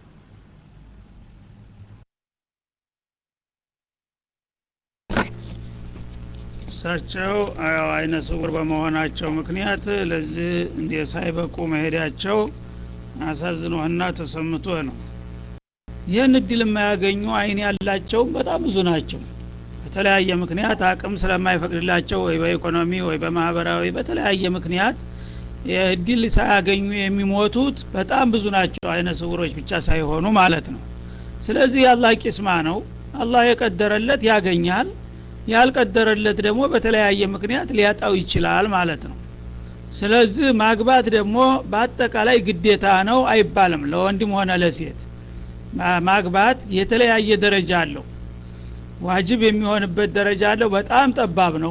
እሳቸው አይነ ስውር በመሆናቸው ምክንያት ለዚህ እንደ ሳይበቁ መሄዳቸው አሳዝኖና ተሰምቶ ነው ይህን እድል የማያገኙ አይን ያላቸው በጣም ብዙ ናቸው በተለያየ ምክንያት አቅም ስለማይፈቅድላቸው ወይ በኢኮኖሚ ወይ በማህበራዊ በተለያየ ምክንያት እድል ሳያገኙ የሚሞቱት በጣም ብዙ ናቸው አይነ ስውሮች ብቻ ሳይሆኑ ማለት ነው ስለዚህ አላህ ቂስማ ነው አላህ የቀደረለት ያገኛል ያልቀደረለት ደግሞ በተለያየ ምክንያት ሊያጣው ይችላል ማለት ነው ስለዚህ ማግባት ደግሞ በአጠቃላይ ግዴታ ነው አይባልም ለወንድም ሆነ ለሴት ማግባት የተለያየ ደረጃ አለው ዋጅብ የሚሆንበት ደረጃ አለው በጣም ጠባብ ነው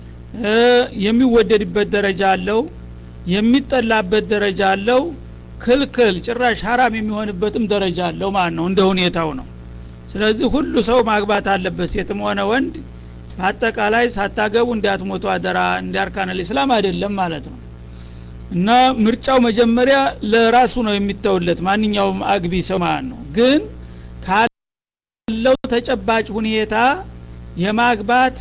የሚወደድበት ደረጃ አለው የሚጠላበት ደረጃ አለው ክልክል ጭራሽ حرام የሚሆንበትም ደረጃ አለው ማለት ነው እንደ ሁኔታው ነው ስለዚህ ሁሉ ሰው ማግባት አለበት ሴትም ሆነ ወንድ በአጠቃላይ ሳታገቡ እንዳትሞቱ አደራ እንዲያርካነ እስላም አይደለም ማለት ነው እና ምርጫው መጀመሪያ ለራሱ ነው የሚተውለት ማንኛውም አግቢ ሰው ማለት ነው ግን ካለው ተጨባጭ ሁኔታ የማግባት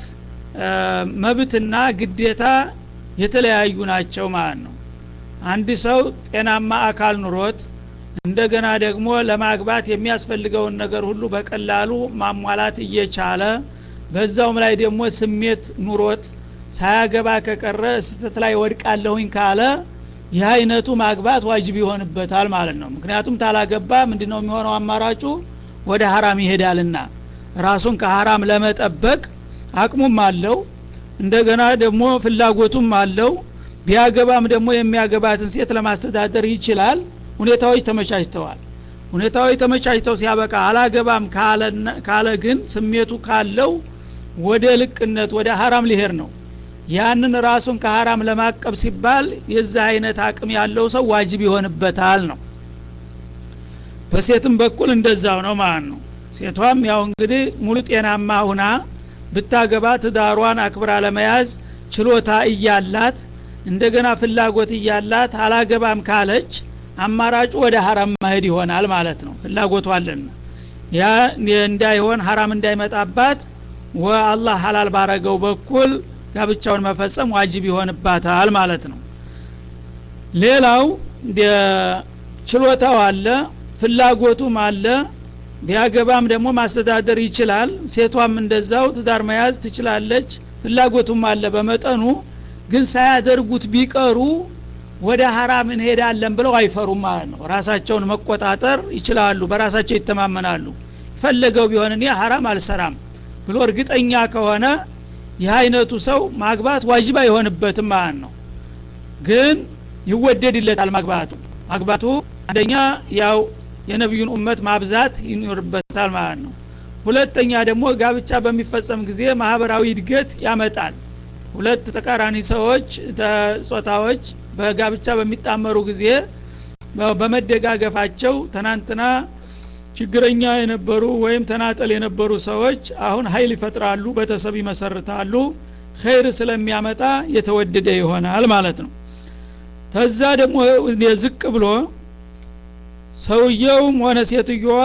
መብትና ግዴታ የተለያዩ ናቸው ማለት ነው አንድ ሰው ጤናማ አካል ኑሮት እንደገና ደግሞ ለማግባት የሚያስፈልገውን ነገር ሁሉ በቀላሉ ማሟላት እየቻለ በዛውም ላይ ደግሞ ስሜት ኑሮት ሳያገባ ከቀረ ስተት ላይ ወድቃለሁኝ ካለ ይህ አይነቱ ማግባት ዋጅብ ይሆንበታል ማለት ነው ምክንያቱም ታላገባ ምንድነው የሚሆነው አማራጩ ወደ حرام ይሄዳልና ራሱን ከሐራም ለመጠበቅ አቅሙም አለው እንደገና ደግሞ ፍላጎቱም አለው ቢያገባም ደግሞ የሚያገባትን ሴት ለማስተዳደር ይችላል ሁኔታዎች ተመቻችተዋል ሁኔታዎች ተመቻችተው ሲያበቃ አላገባም ካለ ካለ ግን ስሜቱ ካለው ወደ ልቅነት ወደ حرام ሊሄድ ነው ያንን ራሱን ከሐራም ለማቀብ ሲባል የዛ አይነት አቅም ያለው ሰው ዋጅብ ይሆንበታል ነው በሴትም በኩል እንደዛው ነው ማለት ነው ሴቷም ያው እንግዲህ ሙሉ ጤናማ ሆና ብታገባ ትዳሯን አክብራ ለመያዝ ችሎታ እያላት እንደገና ፍላጎት እያላት አላገባም ካለች አማራጩ ወደ حرام መሄድ ይሆናል ማለት ነው ፍላጎቱ አለና ያ እንዳይሆን حرام እንዳይመጣባት ወአላህ ሐላል ባረገው በኩል ጋብቻውን መፈጸም ዋጅብ ይሆንባታል ማለት ነው ሌላው ችሎታው አለ ፍላጎቱም አለ ቢያገባም ደግሞ ማስተዳደር ይችላል ሴቷም እንደዛው ትዳር መያዝ ትችላለች ፍላጎቱም አለ በመጠኑ ግን ሳያደርጉት ቢቀሩ ወደ حرام እንሄዳለን ብለው አይፈሩም ማለት ነው ራሳቸውን መቆጣጠር ይችላሉ በራሳቸው ይተማመናሉ ፈለገው ቢሆን እኔ حرام አልሰራም ብሎ እርግጠኛ ከሆነ ይህ አይነቱ ሰው ማግባት ዋጅብ አይሆንበትም ማለት ነው ግን ይወደድለታል ማግባቱ ማግባቱ አንደኛ ያው የነብዩን ኡመት ማብዛት ይኖርበታል ማለት ነው ሁለተኛ ደግሞ ጋብቻ በሚፈጸም ጊዜ ማህበራዊ እድገት ያመጣል ሁለት ተቃራኒ ሰዎች ጾታዎች በጋብቻ በሚጣመሩ ጊዜ በመደጋገፋቸው ተናንተና ችግረኛ የነበሩ ወይም ተናጠል የነበሩ ሰዎች አሁን ኃይል ይፈጥራሉ በተሰብ ይመሰርታሉ ኸይር ስለሚያመጣ የተወደደ ይሆናል ማለት ነው ተዛ ደግሞ የዝቅ ብሎ ሰውየውም ሆነ ሴትየዋ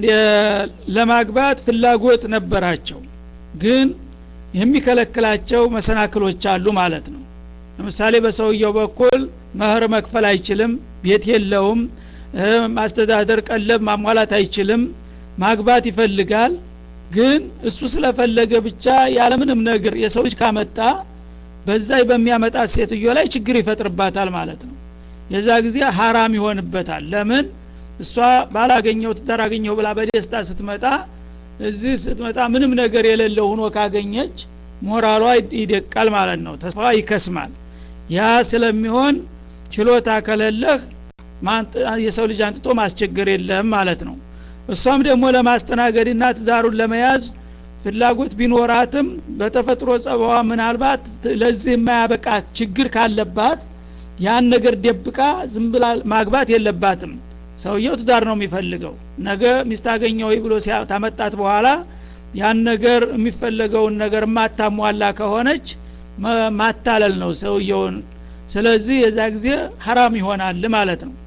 ለማግባት ፍላጎት ነበራቸው ግን የሚከለክላቸው መሰናክሎች አሉ ማለት ነው ለምሳሌ በሰውየው በኩል መህር መክፈል አይችልም ቤት የለውም ማስተዳደር ቀለብ ማሟላት አይችልም ማግባት ይፈልጋል ግን እሱ ስለፈለገ ብቻ ያለምንም ነገር የሰው ልጅ ካመጣ በዛይ በሚያመጣ ሴትዮ ላይ ችግር ይፈጥርባታል ማለት ነው የዛ ጊዜ حرام ይሆንበታል ለምን እሷ ባላገኘው ተራገኘው ብላ በደስታ ስትመጣ እዚህ ስትመጣ ምንም ነገር የሌለው ሆኖ ካገኘች ሞራሏ ይደቃል ማለት ነው ተስፋ ይከስማል ያ ስለሚሆን ችሎታ ከሌለህ ማን የሰው ልጅ አንጥቶ ማስቸገር የለም ማለት ነው እሷም ደግሞ ለማስተናገድና ትዳሩን ለመያዝ ፍላጎት ቢኖራትም በተፈጥሮ ጸባዋ ምናልባት ለዚህ የማያበቃት ችግር ካለባት ያን ነገር ደብቃ ዝም ብላ ማግባት የለባትም ሰውየው ትዳር ነው የሚፈልገው ነገ ሚስታገኘው ብሎ ሲያመጣት በኋላ ያን ነገር የሚፈልገውን ነገር ማታሟላ ከሆነች ማታለል ነው ሰውየውን ስለዚህ የዛ ጊዜ حرام ይሆናል ማለት ነው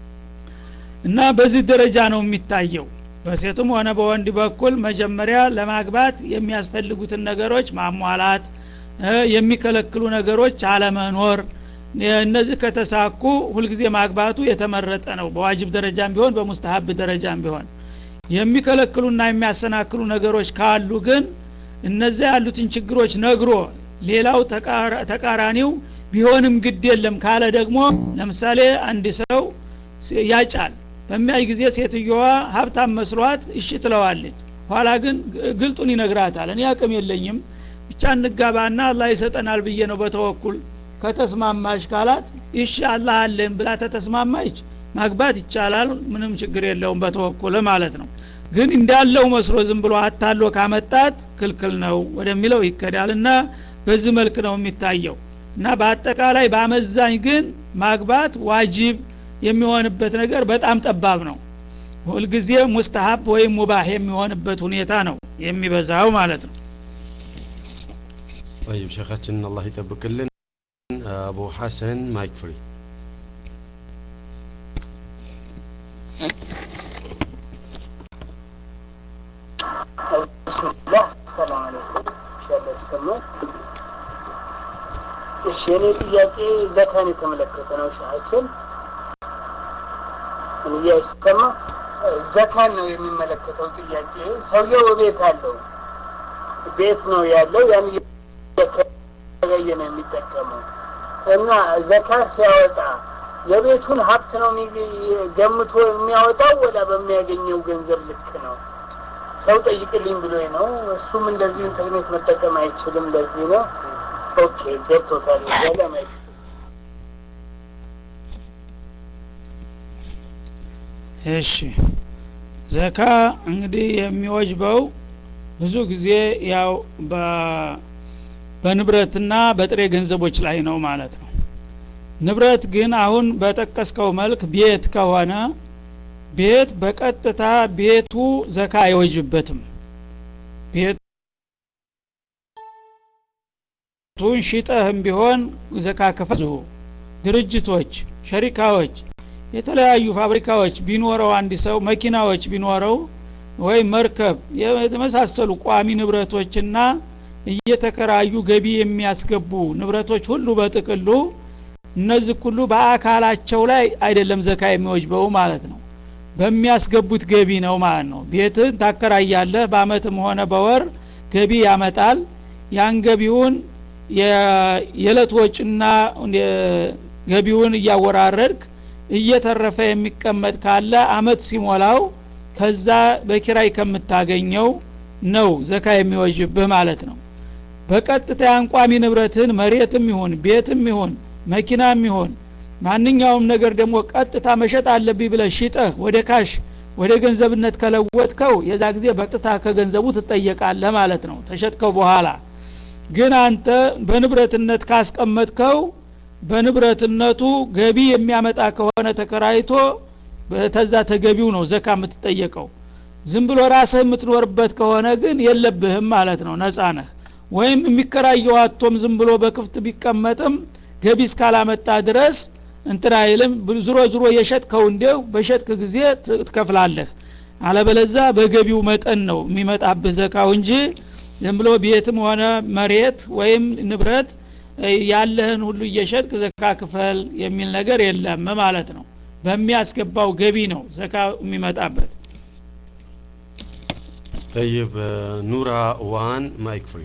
እና በዚህ ደረጃ ነው የሚታየው በሴቱም ሆነ በወንድ በኩል መጀመሪያ ለማግባት የሚያስፈልጉትን ነገሮች ማሟላት የሚከለክሉ ነገሮች አለመኖር እነዚህ ከተሳኩ ሁሉ ጊዜ ማግባቱ የተመረጠ ነው በዋጅብ ደረጃም ቢሆን በሙስተሐብ ደረጃም ቢሆን የሚከለክሉና የሚያሰናክሉ ነገሮች ካሉ ግን እነዚህ ያሉትን ችግሮች ነግሮ ሌላው ተቃራኒው ቢሆንም ግድ የለም ካለ ደግሞ ለምሳሌ አንድ ሰው ያጫል በሚያይ ጊዜ ሴትየዋ ሀብታም መስሏት እሺ ትለዋለች ኋላ ግን ግልጡን ይነግራታል እኔ አቅም የለኝም ብቻ እንጋባና አላህ ይሰጠናል ብዬ ነው በተወኩል ከተስማማሽ ካላት እሺ አላህ አለን ብላ ተተስማማች ማግባት ይቻላል ምንም ችግር የለውም በተወኩል ማለት ነው ግን እንዳለው መስሎ ዝም ብሎ አታሎ ካመጣት ክልክል ነው ወደሚለው ይከዳልና በዚህ መልክ ነው የሚታየው እና በአጠቃላይ በአመዛኝ ግን ማግባት ዋጅብ የሚሆንበት ነገር በጣም ጠባብ ነው ሁሉ ጊዜ ሙስተሐብ ወይም ሙባህ የሚሆንበት ሁኔታ ነው የሚበዛው ማለት ነው طيب شيخاችን الله ይጠብቅልን አቡ ሐሰን ማይክ ፍሪ السلام عليكم شباب السلام እሺ እኔ ጥያቄ ዘካን የተመለከተ ነው ሻችን እኔ ያስከማ ዘካን ነው የሚመለከተው ጥያቄ ሰውየው ቤት አለው ቤት ነው ያለው ያን የከየነ የሚጠቀመው እና ዘካ ሲያወጣ የቤቱን ሀብት ነው ገምቶ የሚያወጣው ወላ በሚያገኘው ገንዘብ ልክ ነው ሰው ጠይቅልኝ ብሎ ነው እሱም እንደዚህ ኢንተርኔት መጠቀም አይችልም ለዚህ ነው ኦኬ ገብቶታል ያለማይ እሺ ዘካ እንግዲህ የሚወጅበው ብዙ ጊዜ ያው በንብረትና በጥሬ ገንዘቦች ላይ ነው ማለት ነው ንብረት ግን አሁን በተቀስከው መልክ ቤት ከሆነ ቤት በቀጥታ ቤቱ ዘካ አይወጅበትም ቤቱን ሽጠህም ቢሆን ዘካ ከፈዙ ድርጅቶች ሸሪካዎች የተለያዩ ፋብሪካዎች ቢኖረው አንድ ሰው መኪናዎች ቢኖረው ወይ መርከብ የተመሳሰሉ ቋሚ ንብረቶችና እየተከራዩ ገቢ የሚያስገቡ ንብረቶች ሁሉ በጥቅሉ እነዚህ ሁሉ በአካላቸው ላይ አይደለም ዘካ የሚወጅበው ማለት ነው በሚያስገቡት ገቢ ነው ማለት ነው ቤትን ታከራያለህ በአመትም ሆነ በወር ገቢ ያመጣል ያን ገቢውን የየለት ወጭና ገቢውን እያወራረድክ እየተረፈ የሚቀመጥ ካለ አመት ሲሞላው ከዛ በኪራይ ከምታገኘው ነው ዘካ የሚወጅብህ ማለት ነው በቀጥታ አንቋሚ ንብረትን መሬትም ይሁን ቤትም ይሁን መኪናም ይሁን ማንኛውም ነገር ደግሞ ቀጥታ መሸጥ አለብኝ ብለህ ሽጠህ ወደ ካሽ ወደ ገንዘብነት ከለወጥከው የዛ ጊዜ በቀጥታ ከገንዘቡ ትጠየቃለህ ማለት ነው ተሸጥከው በኋላ ግን አንተ በንብረትነት ካስቀመጥከው በንብረትነቱ ገቢ የሚያመጣ ከሆነ ተከራይቶ በተዛ ተገቢው ነው ዘካ የምትጠየቀው ዝም ብሎ ራስህ የምትኖርበት ከሆነ ግን የለብህም ማለት ነው ነፃ ነህ ወይም የሚከራየው አቶም ዝም ብሎ በክፍት ቢቀመጥም ገቢ እስካላመጣ ድረስ እንትና አይልም ዝሮ ዝሮ የሸጥከው እንደው በሸጥክ ጊዜ ትከፍላለህ አለበለዛ በገቢው መጠን ነው የሚመጣብህ ዘካው እንጂ ዝም ብሎ ቤትም ሆነ መሬት ወይም ንብረት ያለህን ሁሉ እየሸጥክ ዘካ ክፈል የሚል ነገር የለም ማለት ነው በሚያስገባው ገቢ ነው ዘካ የሚመጣበት طيب نورا وان مايك فري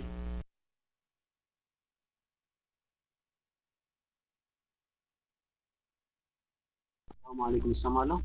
السلام عليكم السلام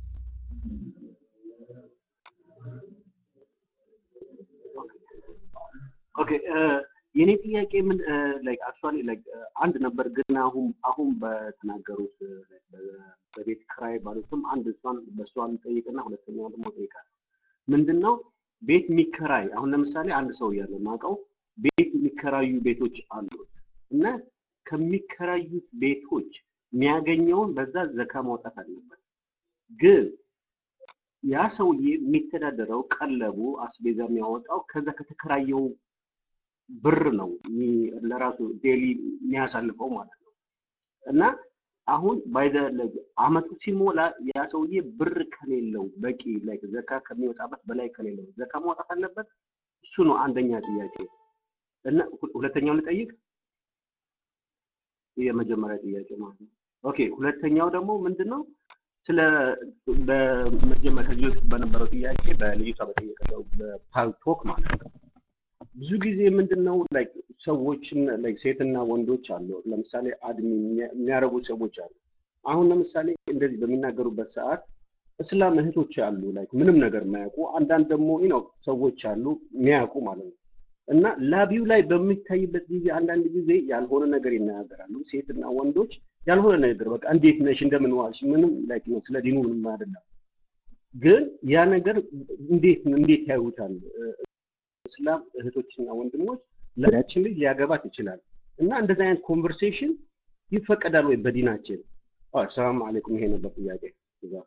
ኦኬ የኔ ጥያቄ ምን ላይክ አክቹአሊ ላይክ አንድ ነበር ግን አሁን አሁን በተናገሩት በቤት ክራይ ባሉትም አንድ እሷን በሷን ጠይቅና ሁለተኛው ደግሞ ጠይቃለሁ ምንድነው ቤት የሚከራይ አሁን ለምሳሌ አንድ ሰው ያለ ማቀው ቤት የሚከራዩ ቤቶች አሉ እና ከሚከራዩት ቤቶች የሚያገኘውን በዛ ዘካ ማውጣት አለበት ግን ያ ሰውዬ የሚተዳደረው ቀለቡ አስቤዛ የሚያወጣው ከዛ ከተከራየው ብር ነው ለራሱ ዴሊ የሚያሳልፈው ማለት ነው እና አሁን ባይደ አመቱ ሲሞላ ያ ሰውዬ ብር ከሌለው በቂ ላይ ዘካ ከሚወጣበት በላይ ከሌለው ዘካ ማውጣት አለበት እሱ ነው አንደኛ ጥያቄ እና ሁለተኛው ልጠይቅ የመጀመሪያ ጥያቄ ማለት ነው ኦኬ ሁለተኛው ደግሞ ምንድነው ስለ በመጀመሪያ ከዚህ በፊት በነበረው ጥያቄ በልዩታ በጠየቀው በፓልቶክ ማለት ነው ብዙ ጊዜ ምንድነው ላይክ ሰዎችን ላይክ ሴትና ወንዶች አሉ ለምሳሌ አድሚን የሚያረጉ ሰዎች አሉ አሁን ለምሳሌ እንደዚህ በሚናገሩበት ሰዓት እስላም እህቶች አሉ ላይክ ምንም ነገር ማያውቁ አንዳንድ ደግሞ you know ሰዎች አሉ የሚያውቁ ማለት ነው እና ላቢው ላይ በሚታይበት ጊዜ አንዳንድ ጊዜ ያልሆነ ነገር ይናገራሉ ሴትና ወንዶች ያልሆነ ነገር በቃ እንዴት ነሽ እንደምን ዋልሽ ምንም ላይክ ነው ስለ ዲኑ ምንም አይደለም ግን ያ ነገር እንዴት እንዴት ያዩታል እስላም እህቶችና ወንድሞች ለዳችን ልጅ ሊያገባት ይችላል እና እንደዚህ አይነት ኮንቨርሴሽን ይፈቀዳል ወይ በዲናችን አሰላሙ አለይኩም ይሄ ነበር ጥያቄ ይዛፍ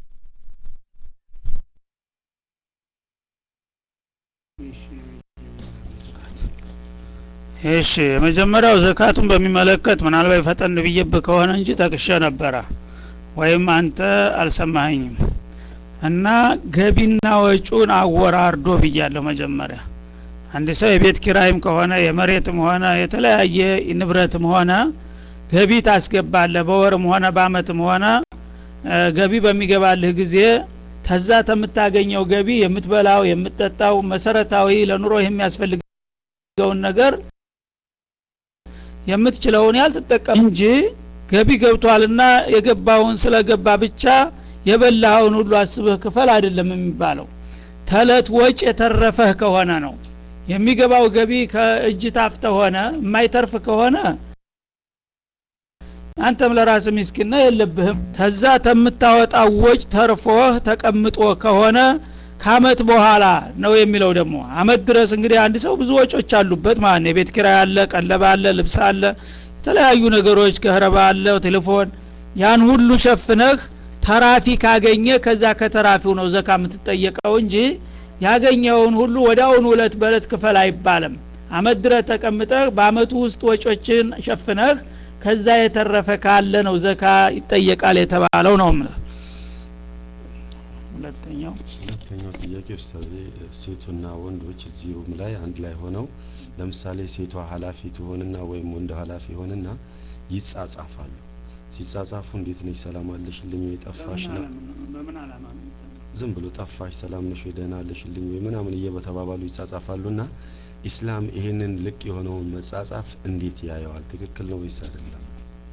እሺ የመጀመሪያው ዘካቱን በሚመለከት ምናልባት ፈጠን ብዬብህ ከሆነ እንጂ ተከሸ ነበር ወይም አንተ አልሰማኸኝም እና ገቢና ወጪውን አወራርዶ ብያለሁ መጀመሪያ አንድ ሰው የቤት ኪራይም ከሆነ የመሬትም ሆነ የተለያየ ንብረትም ሆነ ገቢ ታስገባለህ በወርም ሆነ በአመትም ሆነ ገቢ በሚገባልህ ጊዜ ተዛ ተምታገኘው ገቢ የምትበላው የምትጠጣው መሰረታዊ ለኑሮ የሚያስፈልገውን ነገር የምትችለውን ያልተጠቀም እንጂ ገቢ ገብቷልና የገባውን ስለገባ ብቻ የበላውን ሁሉ አስበህ ክፈል አይደለም የሚባለው ተለት ወጭ የተረፈህ ከሆነ ነው የሚገባው ገቢ ከእጅ ታፍተ ሆነ የማይተርፍ ከሆነ አንተም ለራስ ምስኪና የለብህም ተዛ ተምታወጣው ወጭ ተርፎህ ተቀምጦ ከሆነ ካመት በኋላ ነው የሚለው ደግሞ አመት ድረስ እንግዲህ አንድ ሰው ብዙ ወጮች አሉበት ማለት ነው የቤት ኪራይ አለ ቀለብ አለ ልብስ አለ የተለያዩ ነገሮች ከህረባ አለ ቴሌፎን ያን ሁሉ ሸፍነህ ተራፊ ካገኘ ከዛ ከተራፊው ነው ዘካ የምትጠየቀው እንጂ ያገኘውን ሁሉ ወዳውን ሁለት በለት ክፈል አይባልም አመት ድረስ ተቀምጠህ በአመቱ ውስጥ ወጮችን ሸፍነህ ከዛ የተረፈ ካለ ነው ዘካ ይጠየቃል የተባለው ነው ማለት ሁለተኛው ሁለተኛው ጥያቄ ኡስታዝ ሴቱና ወንዶች እዚህ ሩም ላይ አንድ ላይ ሆነው ለምሳሌ ሴቷ ኃላፊ ትሆንና ወይም ወንድ ኃላፊ ሆንና ይጻጻፋሉ ሲጻጻፉ እንዴት ነሽ ሰላም አለሽልኝ ወይ ጠፋሽ ነው በምን አላማ ነው ዝም ብሎ ጠፋሽ ሰላም ነሽ ወይ ደህና አለሽልኝ ወይ ምናምን እየተባባሉ ይጻጻፋሉና ኢስላም ይሄንን ልቅ የሆነውን መጻጻፍ እንዴት ያየዋል ትክክል ነው ወይስ አይደለም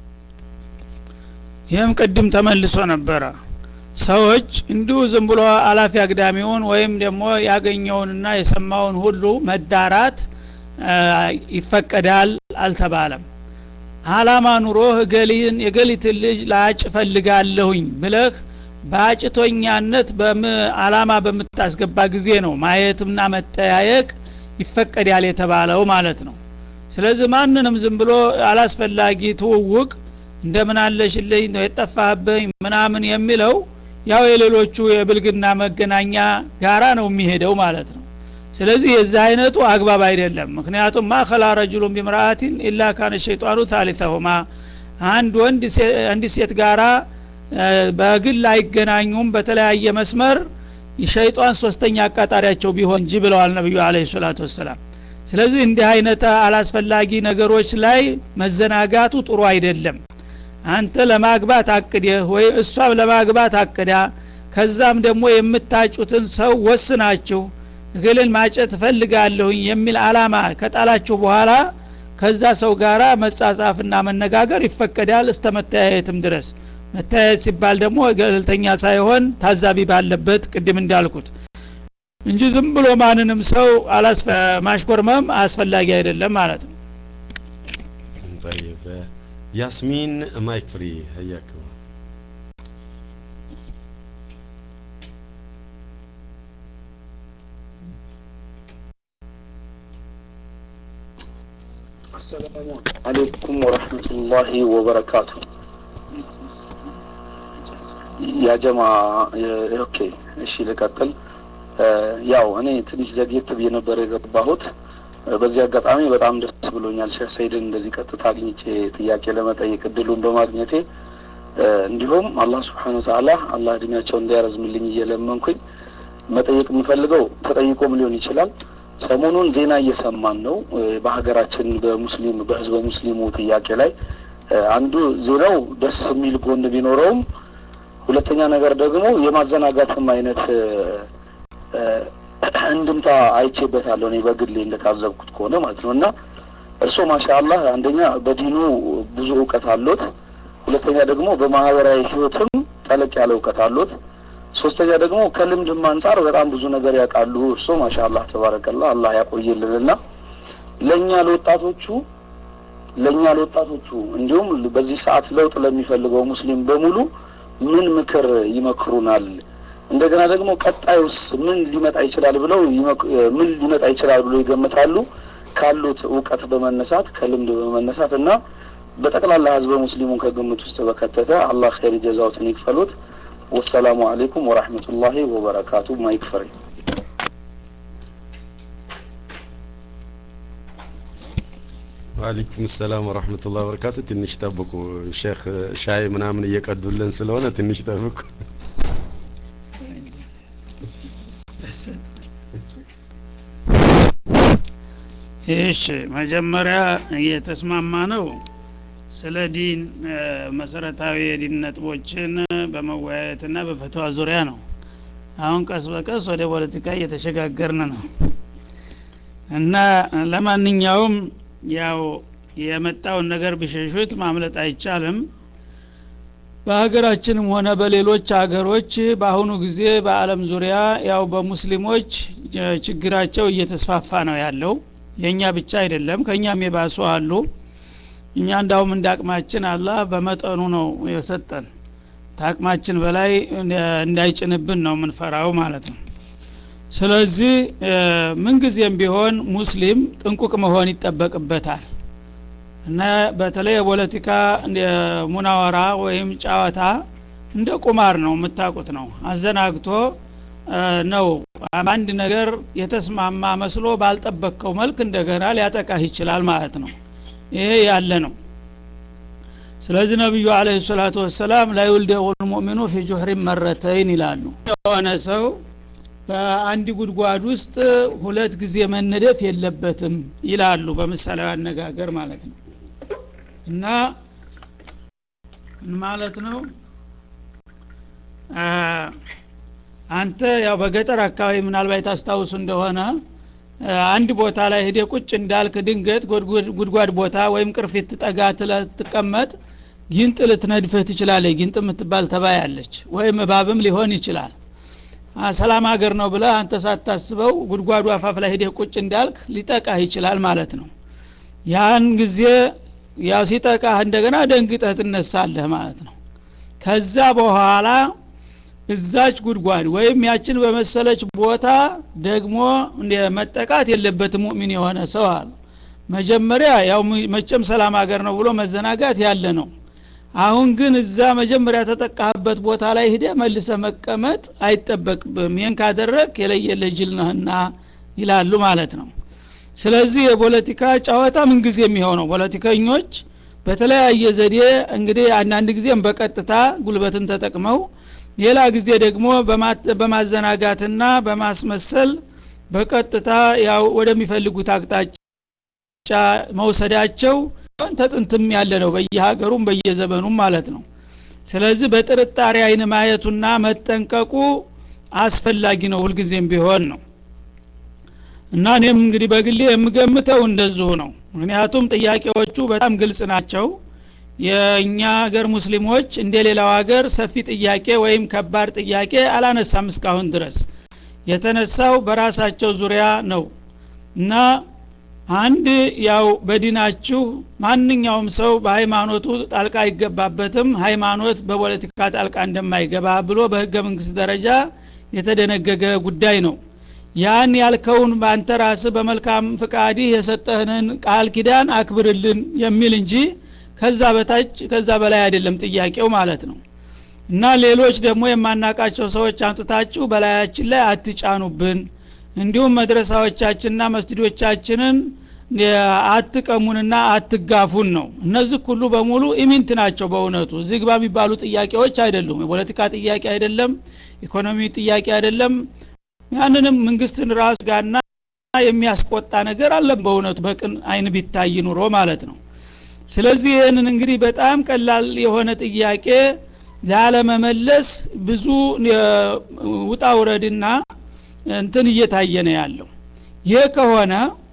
ይሄም ቀድም ተመልሶ ነበር ሰዎች እንዲሁ ዝም ብሎ አላፊ አግዳሚውን ወይም ደግሞ ያገኘውንና የሰማውን ሁሉ መዳራት ይፈቀዳል አልተባለም አላማ ኑሮ ገሊን የገሊት ልጅ ላጭ ፈልጋለሁኝ ብለህ ባጭቶኛነት በአላማ በመታስገባ ጊዜ ነው ማየትና መጠያየቅ ይፈቀዳል የተባለው ማለት ነው ስለዚህ ማንንም ዝም ብሎ አላስፈላጊ ትውውቅ እንደምን አለሽልኝ ነው የጠፋህብኝ ምናምን የሚለው ያው የሌሎቹ የብልግና መገናኛ ጋራ ነው የሚሄደው ማለት ነው ስለዚህ የዚህ አይነቱ አግባብ አይደለም ምክንያቱም ማ خلا رجل بامرأة الا كان الشيطان ثالثهما አንድ ወንድ አንድ ሴት ጋራ በግል አይገናኙም በተለያየ መስመር ሸይጣን ሶስተኛ አቃጣሪያቸው ቢሆን እንጂ ብለዋል ነብዩ አለይሂ ሰላቱ ወሰለም ስለዚህ እንዲህ አይነት አላስፈላጊ ነገሮች ላይ መዘናጋቱ ጥሩ አይደለም አንተ ለማግባት አቅደህ ወይ እሷም ለማግባት አቅዳ ከዛም ደግሞ የምታጩትን ሰው ወስናችሁ እግልን ማጨት ፈልጋለሁ የሚል አላማ ከጣላችሁ በኋላ ከዛ ሰው ጋራ መጻጻፍና መነጋገር ይፈቀዳል እስተመታየትም ድረስ መታየት ሲባል ደግሞ ገለልተኛ ሳይሆን ታዛቢ ባለበት ቅድም እንዳልኩት እንጂ ዝም ብሎ ማንንም ሰው አላስ ማሽኮርመም አስፈላጊ አይደለም ማለት ነው طيب ياسمين مايك فري حياك السلام عليكم ورحمة الله وبركاته يا جماعة اوكي እሺ ልቀጥል ያው እኔ ትንሽ ዘግየት ብዬ ነበር የገባሁት በዚህ አጋጣሚ በጣም ደስ ብሎኛል ሼህ ሰይድን እንደዚህ ቀጥታ አግኝቼ ጥያቄ ለመጠየቅ እድሉን በማግኘቴ እንዲሁም አላህ Subhanahu Wa Ta'ala አላህ እድሜያቸውን እንዲያረዝምልኝ እየለመንኩኝ መጠየቅ የምፈልገው ተጠይቆም ሊሆን ይችላል ሰሞኑን ዜና እየሰማን ነው በሀገራችን በሙስሊም በህዝብ ሙስሊሙ ጥያቄ ላይ አንዱ ዜናው ደስ የሚል ጎን ቢኖረውም ሁለተኛ ነገር ደግሞ የማዘናጋትም አይነት እንድምታ አይቼበታለሁ እኔ በግሌ እንደታዘብኩት ከሆነ ማለት ነውና እርሶ ማሻአላህ አንደኛ በዲኑ ብዙ ዕውቀት አሉት ሁለተኛ ደግሞ በማህበራዊ ህይወትም ጠለቅ ያለ ዕውቀት አሉት ሶስተኛ ደግሞ ከልምድም አንፃር በጣም ብዙ ነገር ያውቃሉ እርሶ ማሻአላህ ተባረከላህ አላህ ያቆይልንና ለኛ ለወጣቶቹ ለኛ ለወጣቶቹ እንዲሁም በዚህ ሰዓት ለውጥ ለሚፈልገው ሙስሊም በሙሉ ምን ምክር ይመክሩናል እንደገና ደግሞ ቀጣዩስ ምን ሊመጣ ይችላል ብለው ምን ሊመጣ ይችላል ብለው ይገምታሉ ካሉት ዕውቀት በመነሳት ከልምድ በመነሳትና በጠቅላላ ህዝብ ሙስሊሙን ከግምት ውስጥ በከተተ አላህ ኸይር ጀዛውን ይክፈሉት والسلام عليكم ورحمة الله وبركاته ما يكفري وعليكم السلام ورحمة الله وبركاته ትንሽ ጠብቁ ሼክ ሻይ ምናምን እየቀዱልን ስለሆነ ትንሽ ጠብቁ እሺ መጀመሪያ እየተስማማ ነው ስለ ዲን መሰረታዊ የዲን ነጥቦችን በመወያየትና በፈተዋ ዙሪያ ነው አሁን ቀስ በቀስ ወደ ፖለቲካ እየተሸጋገርን ነው እና ለማንኛውም ያው የመጣውን ነገር ቢሸሹት ማምለጥ አይቻልም በሀገራችንም ሆነ በሌሎች ሀገሮች በአሁኑ ጊዜ በአለም ዙሪያ ያው በሙስሊሞች ችግራቸው እየተስፋፋ ነው ያለው የኛ ብቻ አይደለም ከኛም የባሱ አሉ እኛ እንዳውም እንዳቅማችን አላህ በመጠኑ ነው የሰጠን ታቅማችን በላይ እንዳይጭንብን ነው ምንፈራው ማለት ነው ስለዚህ ምን ጊዜም ቢሆን ሙስሊም ጥንቁቅ መሆን ይጠበቅበታል እና በተለይ ፖለቲካ ሙናወራ ወይም ጫዋታ እንደ ቁማር ነው የምታውቁት ነው አዘናግቶ ነው አንድ ነገር የተስማማ መስሎ ባልጠበቀው መልክ እንደገና ሊያጠቃህ ይችላል ማለት ነው ይሄ ያለ ነው ስለዚህ ነብዩ አለይሂ ሰላቱ ወሰለም لا يلدغ المؤمن في جحر مرتين ይላሉ የሆነ ሰው በአንድ ጉድጓድ ውስጥ ሁለት ጊዜ መነደፍ የለበትም ይላሉ በመሰለው አነጋገር ማለት ነው እና ማለት ነው አንተ ያው በገጠር አካባቢ ምናልባት ታስታውሱ እንደሆነ አንድ ቦታ ላይ ሄደ ቁጭ እንዳልክ ድንገት ጉድጓድ ቦታ ወይም ቅርፊት ጠጋት ለተቀመጥ ጊንጥ ልትነድፈህ ትችላለህ ጊንጥ የምትባል ተባያለች ወይም እባብም ሊሆን ይችላል ሰላም ሀገር ነው ብለ አንተ ሳታስበው ጉድጓዱ አፋፍ ላይ ሄደ ቁጭ እንዳልክ ሊጠቃህ ይችላል ማለት ነው ያን ጊዜ ያው ሲጠቃህ እንደገና ደንግጠህ ትነሳለህ ማለት ነው ከዛ በኋላ እዛች ጉድጓድ ወይም ያችን በመሰለች ቦታ ደግሞ መጠቃት የለበትም ሙእሚን የሆነ ሰው አለ መጀመሪያ ያው መቼም ሰላም ሀገር ነው ብሎ መዘናጋት ያለ ነው አሁን ግን እዛ መጀመሪያ ተጠቃህበት ቦታ ላይ ሄደ መልሰ መቀመጥ አይጠበቅብም ይሄን ካደረክ የለየለ ጅል ነህና ይላሉ ማለት ነው ስለዚህ የፖለቲካ ጨዋታ ምን ጊዜ የሚሆነው ፖለቲከኞች በተለያየ ዘዴ እንግዲህ አንዳንድ ጊዜም በቀጥታ ጉልበትን ተጠቅመው ሌላ ጊዜ ደግሞ በማዘናጋትና በማስመሰል በቀጥታ ያው ወደሚፈልጉት አቅጣጫ መውሰዳቸው ተጥንትም ያለ ነው በየሀገሩም በየዘመኑም ማለት ነው ስለዚህ በጥርጣሬ አይን ማየቱና መጠንቀቁ አስፈላጊ ነው ሁልጊዜም ቢሆን ነው እና እኔም እንግዲህ በግሌ የምገምተው እንደዚሁ ነው ምክንያቱም ጥያቄዎቹ በጣም ግልጽ ናቸው የኛ ሀገር ሙስሊሞች እንደሌላው ሀገር ሰፊ ጥያቄ ወይም ከባድ ጥያቄ አላነሳም እስካሁን ድረስ የተነሳው በራሳቸው ዙሪያ ነው እና አንድ ያው በዲናችሁ ማንኛውም ሰው በሃይማኖቱ ጣልቃ አይገባበትም ሃይማኖት በፖለቲካ ጣልቃ እንደማይገባ ብሎ በህገ መንግስት ደረጃ የተደነገገ ጉዳይ ነው ያን ያልከውን ባንተ ራስ በመልካም ፍቃዲ የሰጠህንን ቃል ኪዳን አክብርልን የሚል እንጂ ከዛ በታች ከዛ በላይ አይደለም ጥያቄው ማለት ነው እና ሌሎች ደግሞ የማናቃቸው ሰዎች አንጥታችሁ በላያችን ላይ አትጫኑብን እንዲሁም መድረሳዎቻችንና መስጊዶቻችንን አትቀሙንና አትጋፉን ነው እነዚህ ሁሉ በሙሉ ኢሚንት ናቸው በእውነቱ ዝግባ የሚባሉ ጥያቄዎች አይደሉም የፖለቲካ ጥያቄ አይደለም ኢኮኖሚ ጥያቄ አይደለም ያንንም መንግስትን ራስ ጋርና የሚያስቆጣ ነገር አለ በእውነቱ በቅን አይን ቢታይ ኑሮ ማለት ነው ስለዚህ ይሄንን እንግዲህ በጣም ቀላል የሆነ ጥያቄ ያለ መመለስ ብዙ ውጣ ውረድና እንትን እየታየ ነው ያለው ይሄ ከሆነ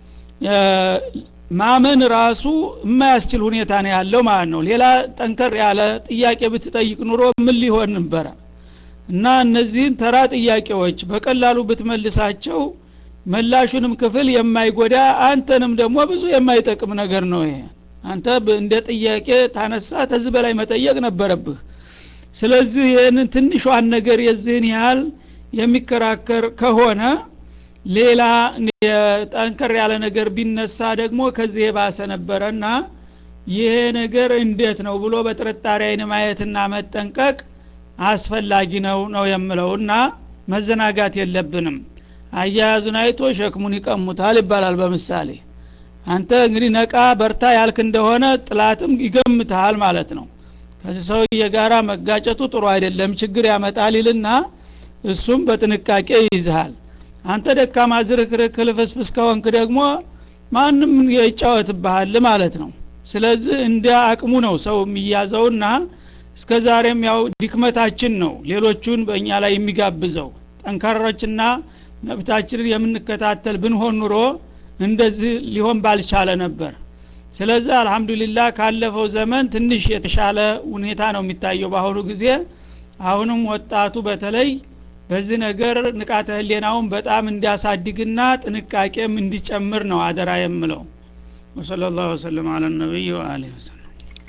ማመን ራሱ የማያስችል ሁኔታ ነው ያለው ማለት ነው ሌላ ጠንከር ያለ ጥያቄ ብትጠይቅ ኑሮ ምን ሊሆን ነበር እና እነዚህን ተራ ጥያቄዎች በቀላሉ ብትመልሳቸው መላሹንም ክፍል የማይጎዳ አንተንም ደግሞ ብዙ የማይጠቅም ነገር ነው ይሄ አንተ እንደ ጥያቄ ታነሳ ተዝ በላይ መጠየቅ ነበረብህ ስለዚህ ይሄንን ትንሿን ነገር የዚህን ያህል የሚከራከር ከሆነ ሌላ ጠንከር ያለ ነገር ቢነሳ ደግሞ ከዚህ የባሰ ነበርና ይሄ ነገር እንዴት ነው ብሎ በጥርጣሬ አይን ማየትና መጠንቀቅ አስፈላጊ ነው ነው የምለውና መዘናጋት የለብንም አያያዙን አይቶ ሸክሙን ይቀሙታል ይባላል በምሳሌ አንተ እንግዲህ ነቃ በርታ ያልክ እንደሆነ ጥላትም ይገምታል ማለት ነው ከዚህ ሰው የጋራ መጋጨቱ ጥሩ አይደለም ችግር ያመጣል ይልና እሱም በጥንቃቄ ይይዛል አንተ ደካማ ዝርክርክ ልፍስፍስ ከሆንክ ደግሞ ማንም ይጫወትብሃል ማለት ነው ስለዚህ እንደ አቅሙ ነው ሰው የሚያዘውና እስከዛሬም ያው ድክመታችን ነው ሌሎቹን በእኛ ላይ የሚጋብዘው ጠንካራችንና መብታችንን የምንከታተል ብንሆን ኑሮ እንደዚህ ሊሆን ባልቻለ ነበር ስለዚህ አልহামዱሊላህ ካለፈው ዘመን ትንሽ የተሻለ ሁኔታ ነው የሚታየው በአሁኑ ጊዜ አሁንም ወጣቱ በተለይ በዚህ ነገር ንቃተ ህሊናውን በጣም እንዲያሳድግና ጥንቃቄም እንዲጨምር ነው አደራ የምለው ወሰለላሁ ዐለይሂ ወሰለም ነብዩ አለይሂ ወሰለም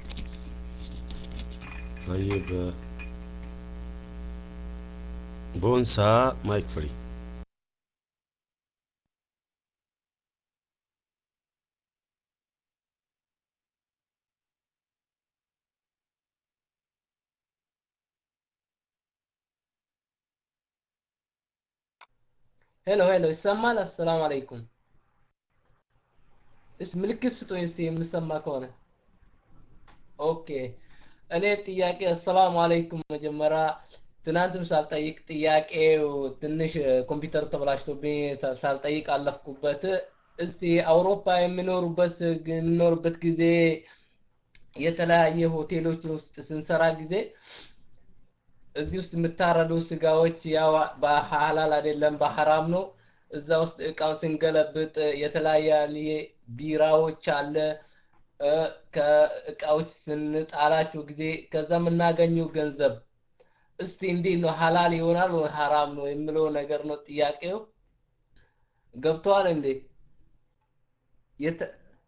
طيب بونسا مايك فري ሄሎ ሄሎ ይሰማል አሰላሙ አለይኩም እስ ምልክት ስጡኝ እስቲ የምሰማ ከሆነ ኦኬ እኔ ጥያቄ አሰላሙ አለይኩም መጀመሪያ ትናንትም ሳልጠይቅ ጥያቄው ትንሽ ኮምፒውተር ተበላሽቶብኝ ሳልጠይቅ አለፍኩበት እስቲ አውሮፓ የሚኖሩበት የሚኖርበት ጊዜ የተለያየ ሆቴሎች ውስጥ ስንሰራ ጊዜ እዚህ ውስጥ የምታረዱ ስጋዎች ያው በሐላል አይደለም በሐራም ነው እዛ ውስጥ እቃው ስንገለብጥ የተለያየ ቢራዎች አለ ከእቃዎች ስንጣላቸው ጊዜ ከዛ የምናገኘው ገንዘብ እስቲ እንዴት ነው ሐላል ይሆናል ወይ ሐራም ነው የሚለው ነገር ነው ጥያቄው ገብቷል እንዴ የተ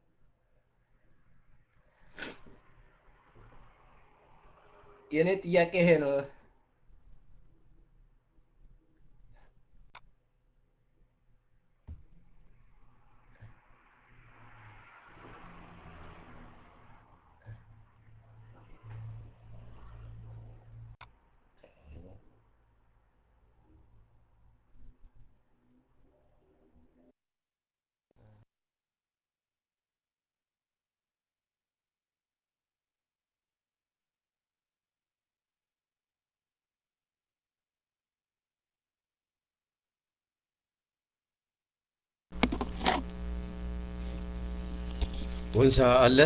የኔ ጥያቄ ይሄ ነው ወንሳ አለ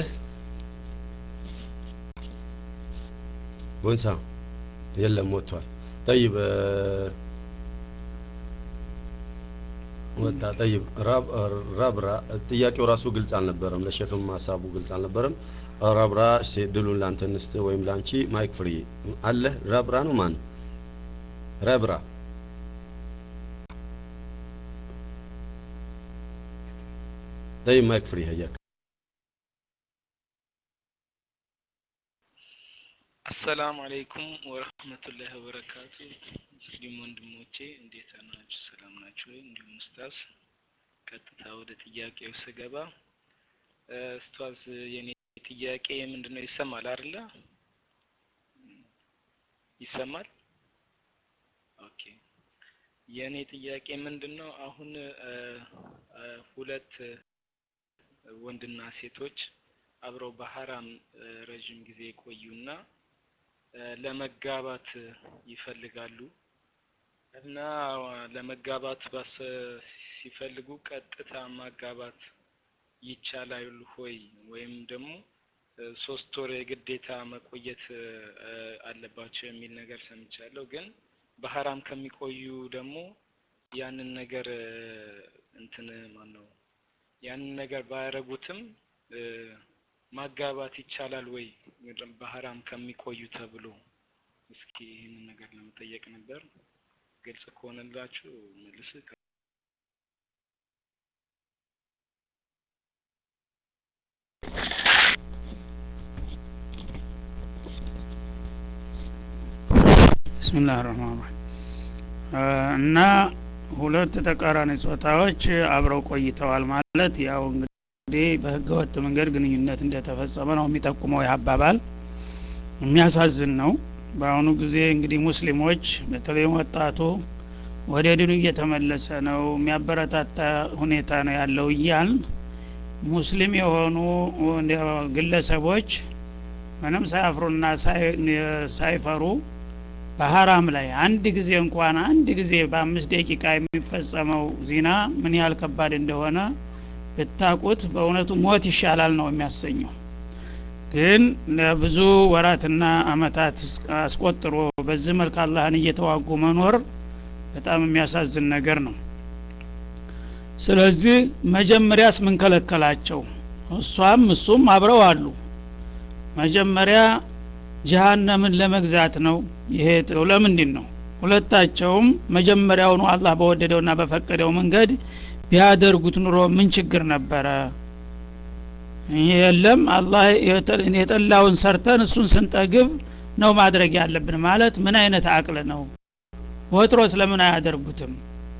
ወንሳ የለም ወጥቷል طيب ወጣ طيب ራብ ራብራ ጥያቄው ራሱ ግልጽ አልነበረም ለሸክም ሐሳቡ ግልጽ አልነበረም ራብራ ሲድሉን ላንተንስተ ወይም ላንቺ ማይክ ፍሪ አለ ራብራ ነው ማን ራብራ طيب ማይክ ፍሪ هيك السلام عليكم ورحمة الله وبركاته ሙስሊም ወንድሞቼ እንዴት ናችሁ ሰላም ናችሁ ወይ እንዲሁም ኡስታዝ ቀጥታ ወደ ጥያቄው ስገባ ኡስታዝ የኔ ጥያቄ ምንድነው ይሰማል አይደለ ይሰማል ኦኬ የኔ ጥያቄ ምንድነው አሁን ሁለት ወንድና ሴቶች አብረው በሐራም ረጅም ጊዜ ቆዩና ለመጋባት ይፈልጋሉ እና ለመጋባት ባስ ሲፈልጉ ቀጥታ ማጋባት ይቻላል ሆይ ወይም ደግሞ ሶስት ወር የግዴታ መቆየት አለባቸው የሚል ነገር ሰምቻለሁ ግን በሐራም ከሚቆዩ ደግሞ ያንን ነገር እንትን ማን ነው ያንን ነገር ባያረጉትም ማጋባት ይቻላል ወይ በሐራም ከሚቆዩ ተብሎ እስኪ ይሄንን ነገር ለመጠየቅ ነበር ግልጽ ከሆነላችሁ መልስ بسم الله الرحمن الرحيم እና ሁለት ተቃራኒ ጾታዎች አብረው ቆይተዋል ማለት ያው እንግዲህ በህገወጥ መንገድ ግንኙነት እንደተፈጸመ ነው የሚጠቁመው ያባባል የሚያሳዝን ነው በአሁኑ ጊዜ እንግዲህ ሙስሊሞች በተለይ ወጣቱ ወደ ዲኑ እየተመለሰ ነው የሚያበረታታ ሁኔታ ነው ያለው ይያል ሙስሊም የሆኑ ግለሰቦች ምንም ሳይፈሩና ሳይፈሩ በሐራም ላይ አንድ ጊዜ እንኳን አንድ ጊዜ በአምስት ደቂቃ የሚፈጸመው ዚና ምን ያህል ከባድ እንደሆነ በታቁት በእውነቱ ሞት ይሻላል ነው የሚያሰኘው ግን ለብዙ ወራትና አመታት አስቆጥሮ በዚህ መልኩ አላህን እየተዋጉ መኖር በጣም የሚያሳዝን ነገር ነው ስለዚህ መጀመሪያስ ምን ከለከላቸው እሷም እሱም አብረው አሉ መጀመሪያ ጀሃነምን ለመግዛት ነው ይሄ ለምንድን ነው ሁለታቸውም መጀመሪያው ነው አላህ በወደደውና በፈቀደው መንገድ ቢያደርጉት ኑሮ ምን ችግር ነበረ የለም አላህ የጠላውን ሰርተን እሱን ስንጠግብ ነው ማድረግ ያለብን ማለት ምን አይነት አቅል ነው ወትሮስ ለምን አያደርጉትም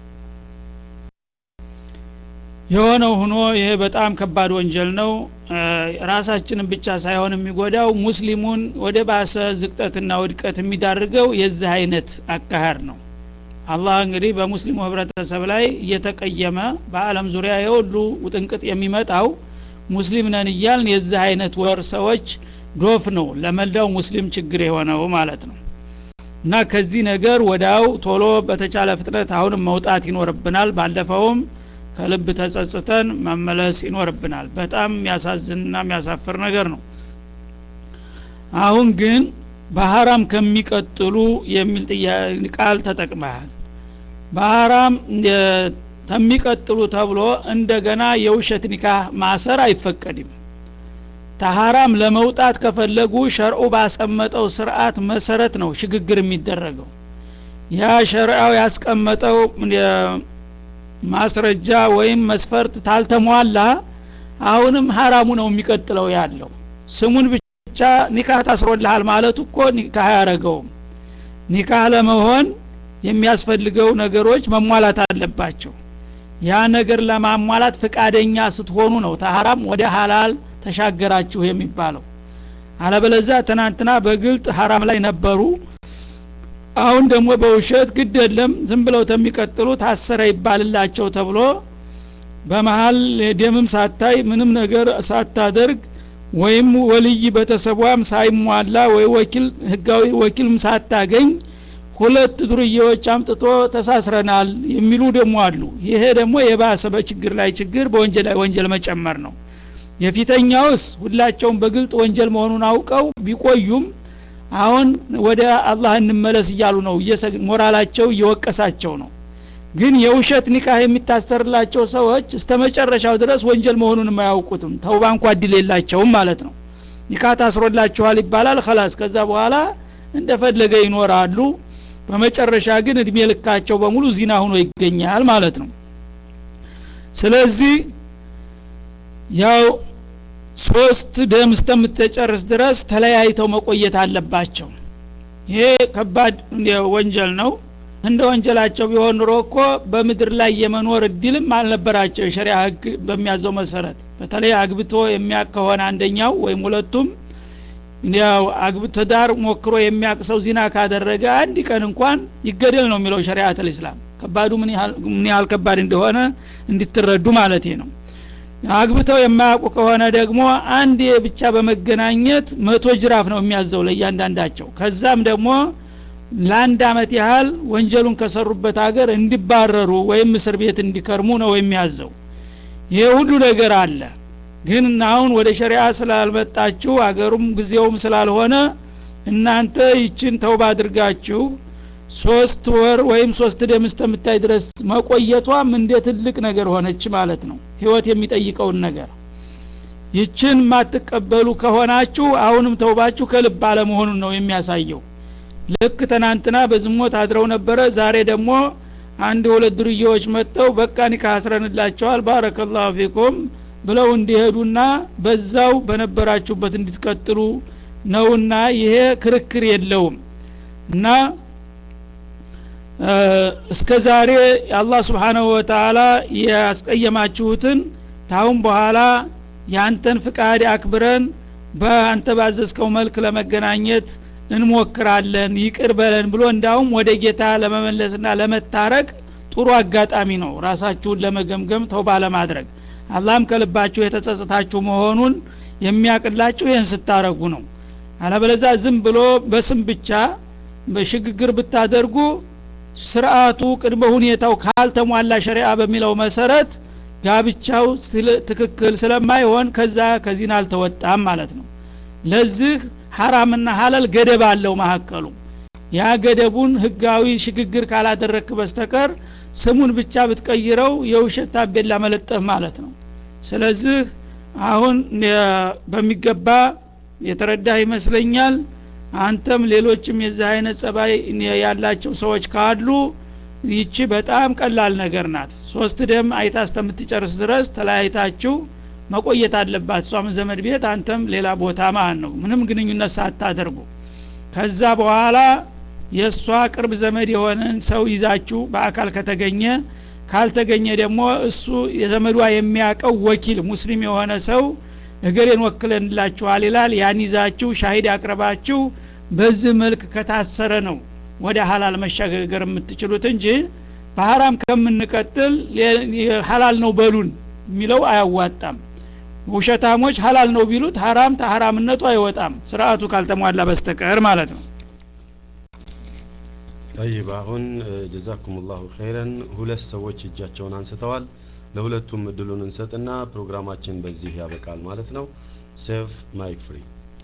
የሆነው ሆኖ ይሄ በጣም ከባድ ወንጀል ነው ራሳችንን ብቻ ሳይሆን የሚጎዳው ሙስሊሙን ወደ ባሰ ዝቅጠትና ውድቀት የሚዳርገው የዚህ አይነት አካሄድ ነው አላህ እንግዲህ በሙስሊሙ ህብረተሰብ ላይ እየተቀየመ በአለም ዙሪያ የሁሉ ውጥንቅጥ የሚመጣው ሙስሊም ነን ይያልን የዚህ አይነት ወር ሰዎች ዶፍ ነው ለመልዳው ሙስሊም ችግር የሆነው ማለት ነው እና ከዚህ ነገር ወዳው ቶሎ በተቻለ ፍጥነት አሁን መውጣት ይኖርብናል ባለፈውም ከልብ ተጸጽተን መመለስ ይኖርብናል በጣም ያሳዝንና የሚያሳፍር ነገር ነው አሁን ግን በሐራም ከሚቀጥሉ የሚል ቃል ተጠቅመሃል በሐራም ከሚቀጥሉ ተብሎ እንደገና የውሸት ኒካህ ማሰር አይፈቀድም ተሐራም ለመውጣት ከፈለጉ ሸርዑ ባስቀመጠው ስርዓት መሰረት ነው ሽግግር የሚደረገው ያ ሸርዓው ያስቀመጠው ማስረጃ ወይም መስፈርት ታልተሟላ አሁንም ሐራሙ ነው የሚቀጥለው ያለው ስሙን ብቻ ኒካህ ታስሮልሃል ማለት እኮ ኒካህ ያረጋው ኒካህ ለመሆን የሚያስፈልገው ነገሮች መሟላት አለባቸው ያ ነገር ለማሟላት ፍቃደኛ ስትሆኑ ነው ተሐራም ወደ ሐላል ተሻገራችሁ የሚባለው አለበለዚያ ተናንተና በግልጥ ሐራም ላይ ነበሩ አሁን ደግሞ በውሸት ግድ የለም ዝም ብለው ተሚቀጥሉ ታሰረ ይባልላቸው ተብሎ በመሃል ደምም ሳታይ ምንም ነገር ሳታደርግ ወይም ወልይ በተሰቧም ሳይሟላ ወይ ወኪል ህጋዊ ወኪልም ሳታገኝ ሁለት ዱርዬዎች አምጥቶ ተሳስረናል የሚሉ ደግሞ አሉ ይሄ ደግሞ የባሰ በችግር ላይ ችግር በወንጀል ላይ ወንጀል መጨመር ነው የፊተኛውስ ሁላቸውም በግልጥ ወንጀል መሆኑን አውቀው ቢቆዩም አሁን ወደ አላህ እንመለስ ይያሉ ነው ሞራላቸው እየወቀሳቸው ነው ግን የውሸት ኒካህ የሚታሰርላቸው ሰዎች እስተመጨረሻው ድረስ ወንጀል መሆኑን የማያውቁትም ተውባ እንኳን ድል የላቸውም ማለት ነው ኒካህ ታስሮላችኋል ይባላል خلاص ከዛ በኋላ እንደፈለገ ይኖራሉ በመጨረሻ ግን እድሜ ልካቸው በሙሉ ዚና ሆኖ ይገኛል ማለት ነው ስለዚህ ያው ሶስት ደም እስከምትጨርስ ድረስ ተለያይተው መቆየት አለባቸው ይሄ ከባድ ወንጀል ነው እንደ ወንጀላቸው ቢሆን ኑሮ እኮ በምድር ላይ የመኖር እድልም አልነበራቸው የሸሪዓ ህግ በሚያዘው መሰረት በተለይ አግብቶ የሚያከሆነ አንደኛው ወይም ሁለቱም ያው አግብቶ ዳር ሞክሮ የሚያቅሰው ዚና ካደረገ አንድ ቀን እንኳን ይገደል ነው የሚለው ሸሪዓተል እስላም ከባዱ ምን ያህል ምን ያህል ከባድ እንደሆነ እንድትረዱ ማለት ነው አግብተው የማያውቁ ከሆነ ደግሞ አንድ ብቻ በመገናኘት መቶ ጅራፍ ነው የሚያዘው ለእያንዳንዳቸው ከዛም ደግሞ ለአንድ አመት ያህል ወንጀሉን ከሰሩበት ሀገር እንዲባረሩ ወይም እስር ቤት እንዲከርሙ ነው የሚያዘው ይሄ ሁሉ ነገር አለ ግን አሁን ወደ ሸሪዓ ስላልመጣችሁ አገሩም ጊዜውም ስላልሆነ እናንተ ይችን ተውባ አድርጋችሁ ሶስት ወር ወይም ሶስት ደም እስከምታይ ድረስ መቆየቷም እንደ ትልቅ ነገር ሆነች ማለት ነው ህይወት የሚጠይቀውን ነገር ይችን ማትቀበሉ ከሆናችሁ አሁንም ተውባችሁ ከልብ አለመሆኑን ነው የሚያሳየው ልክ ተናንተና በዝሞት አድረው ነበረ ዛሬ ደግሞ አንድ ሁለት ድርዮች መጥተው በቃ ኒካህ አስረንላቸዋል ባረከላሁ ፊኩም ብለው እንዲሄዱና በዛው በነበራችሁበት እንድትቀጥሉ ነውና ይሄ ክርክር የለውም እና እስከዛሬ አላህ Subhanahu Wa Ta'ala ያስቀየማችሁትን ታውን በኋላ ያንተን ፍቃድ አክብረን በአንተ ባዘዝከው መልክ ለመገናኘት እንሞክራለን ይቅር በለን ብሎ እንዳውም ወደ ጌታ ለመመለስና ለመታረቅ ጥሩ አጋጣሚ ነው ራሳችሁን ለመገምገም ተውባ ለማድረግ አላህም ከልባችሁ የተጸጸታችሁ መሆኑን የሚያቅላችሁ ይህን ስታረጉ ነው አለበለዚያ ዝም ብሎ በስም ብቻ በሽግግር ብታደርጉ ስርዓቱ ቅድመ ሁኔታው ካልተሟላ ሸሪዓ በሚለው መሰረት ጋብቻው ትክክል ስለማይሆን ከዛ ከዚህን አልተወጣም ማለት ነው ለዚህ ሐራምና ሐላል ገደብ አለው ማሐከሉ ያ ገደቡን ህጋዊ ሽግግር ካላደረክ በስተቀር ስሙን ብቻ ብትቀይረው የውሸት ታቤላ መለጠፍ ማለት ነው ስለዚህ አሁን በሚገባ የተረዳህ ይመስለኛል አንተም ሌሎችም የዚህ አይነት ጸባይ ያላቸው ሰዎች ካሉ ይቺ በጣም ቀላል ነገር ናት ሶስት ደም አይታ እስከምትጨርስ ድረስ ተለያይታችሁ መቆየት አለባት ሷም ዘመድ ቤት አንተም ሌላ ቦታ ማን ነው ምንም ግንኙነት ሳታደርጉ ከዛ በኋላ የሷ ቅርብ ዘመድ የሆነን ሰው ይዛችሁ በአካል ከተገኘ ካልተገኘ ደግሞ እሱ የዘመዷ የሚያቀው ወኪል ሙስሊም የሆነ ሰው እገሌን ወክለንላችኋል ይላል ያን ይዛችሁ ሻሂድ አቅርባችሁ በዚህ መልክ ከታሰረ ነው ወደ ሐላል መሸጋገር የምትችሉት እንጂ በሐራም ከምንቀጥል ሐላል ነው በሉን ሚለው አያዋጣም ውሸታሞች ሐላል ነው ቢሉት ሐራም ተሐራምነቱ አይወጣም ስርዓቱ ካልተሟላ በስተቀር ማለት ነው طيب አሁን ጀዛኩሙላሁ ኸይረን ሁለት ሰዎች እጃቸውን አንስተዋል ለሁለቱም እድሉን እንሰጥና ፕሮግራማችን በዚህ ያበቃል ማለት ነው ሴቭ ማይክ ፍሪ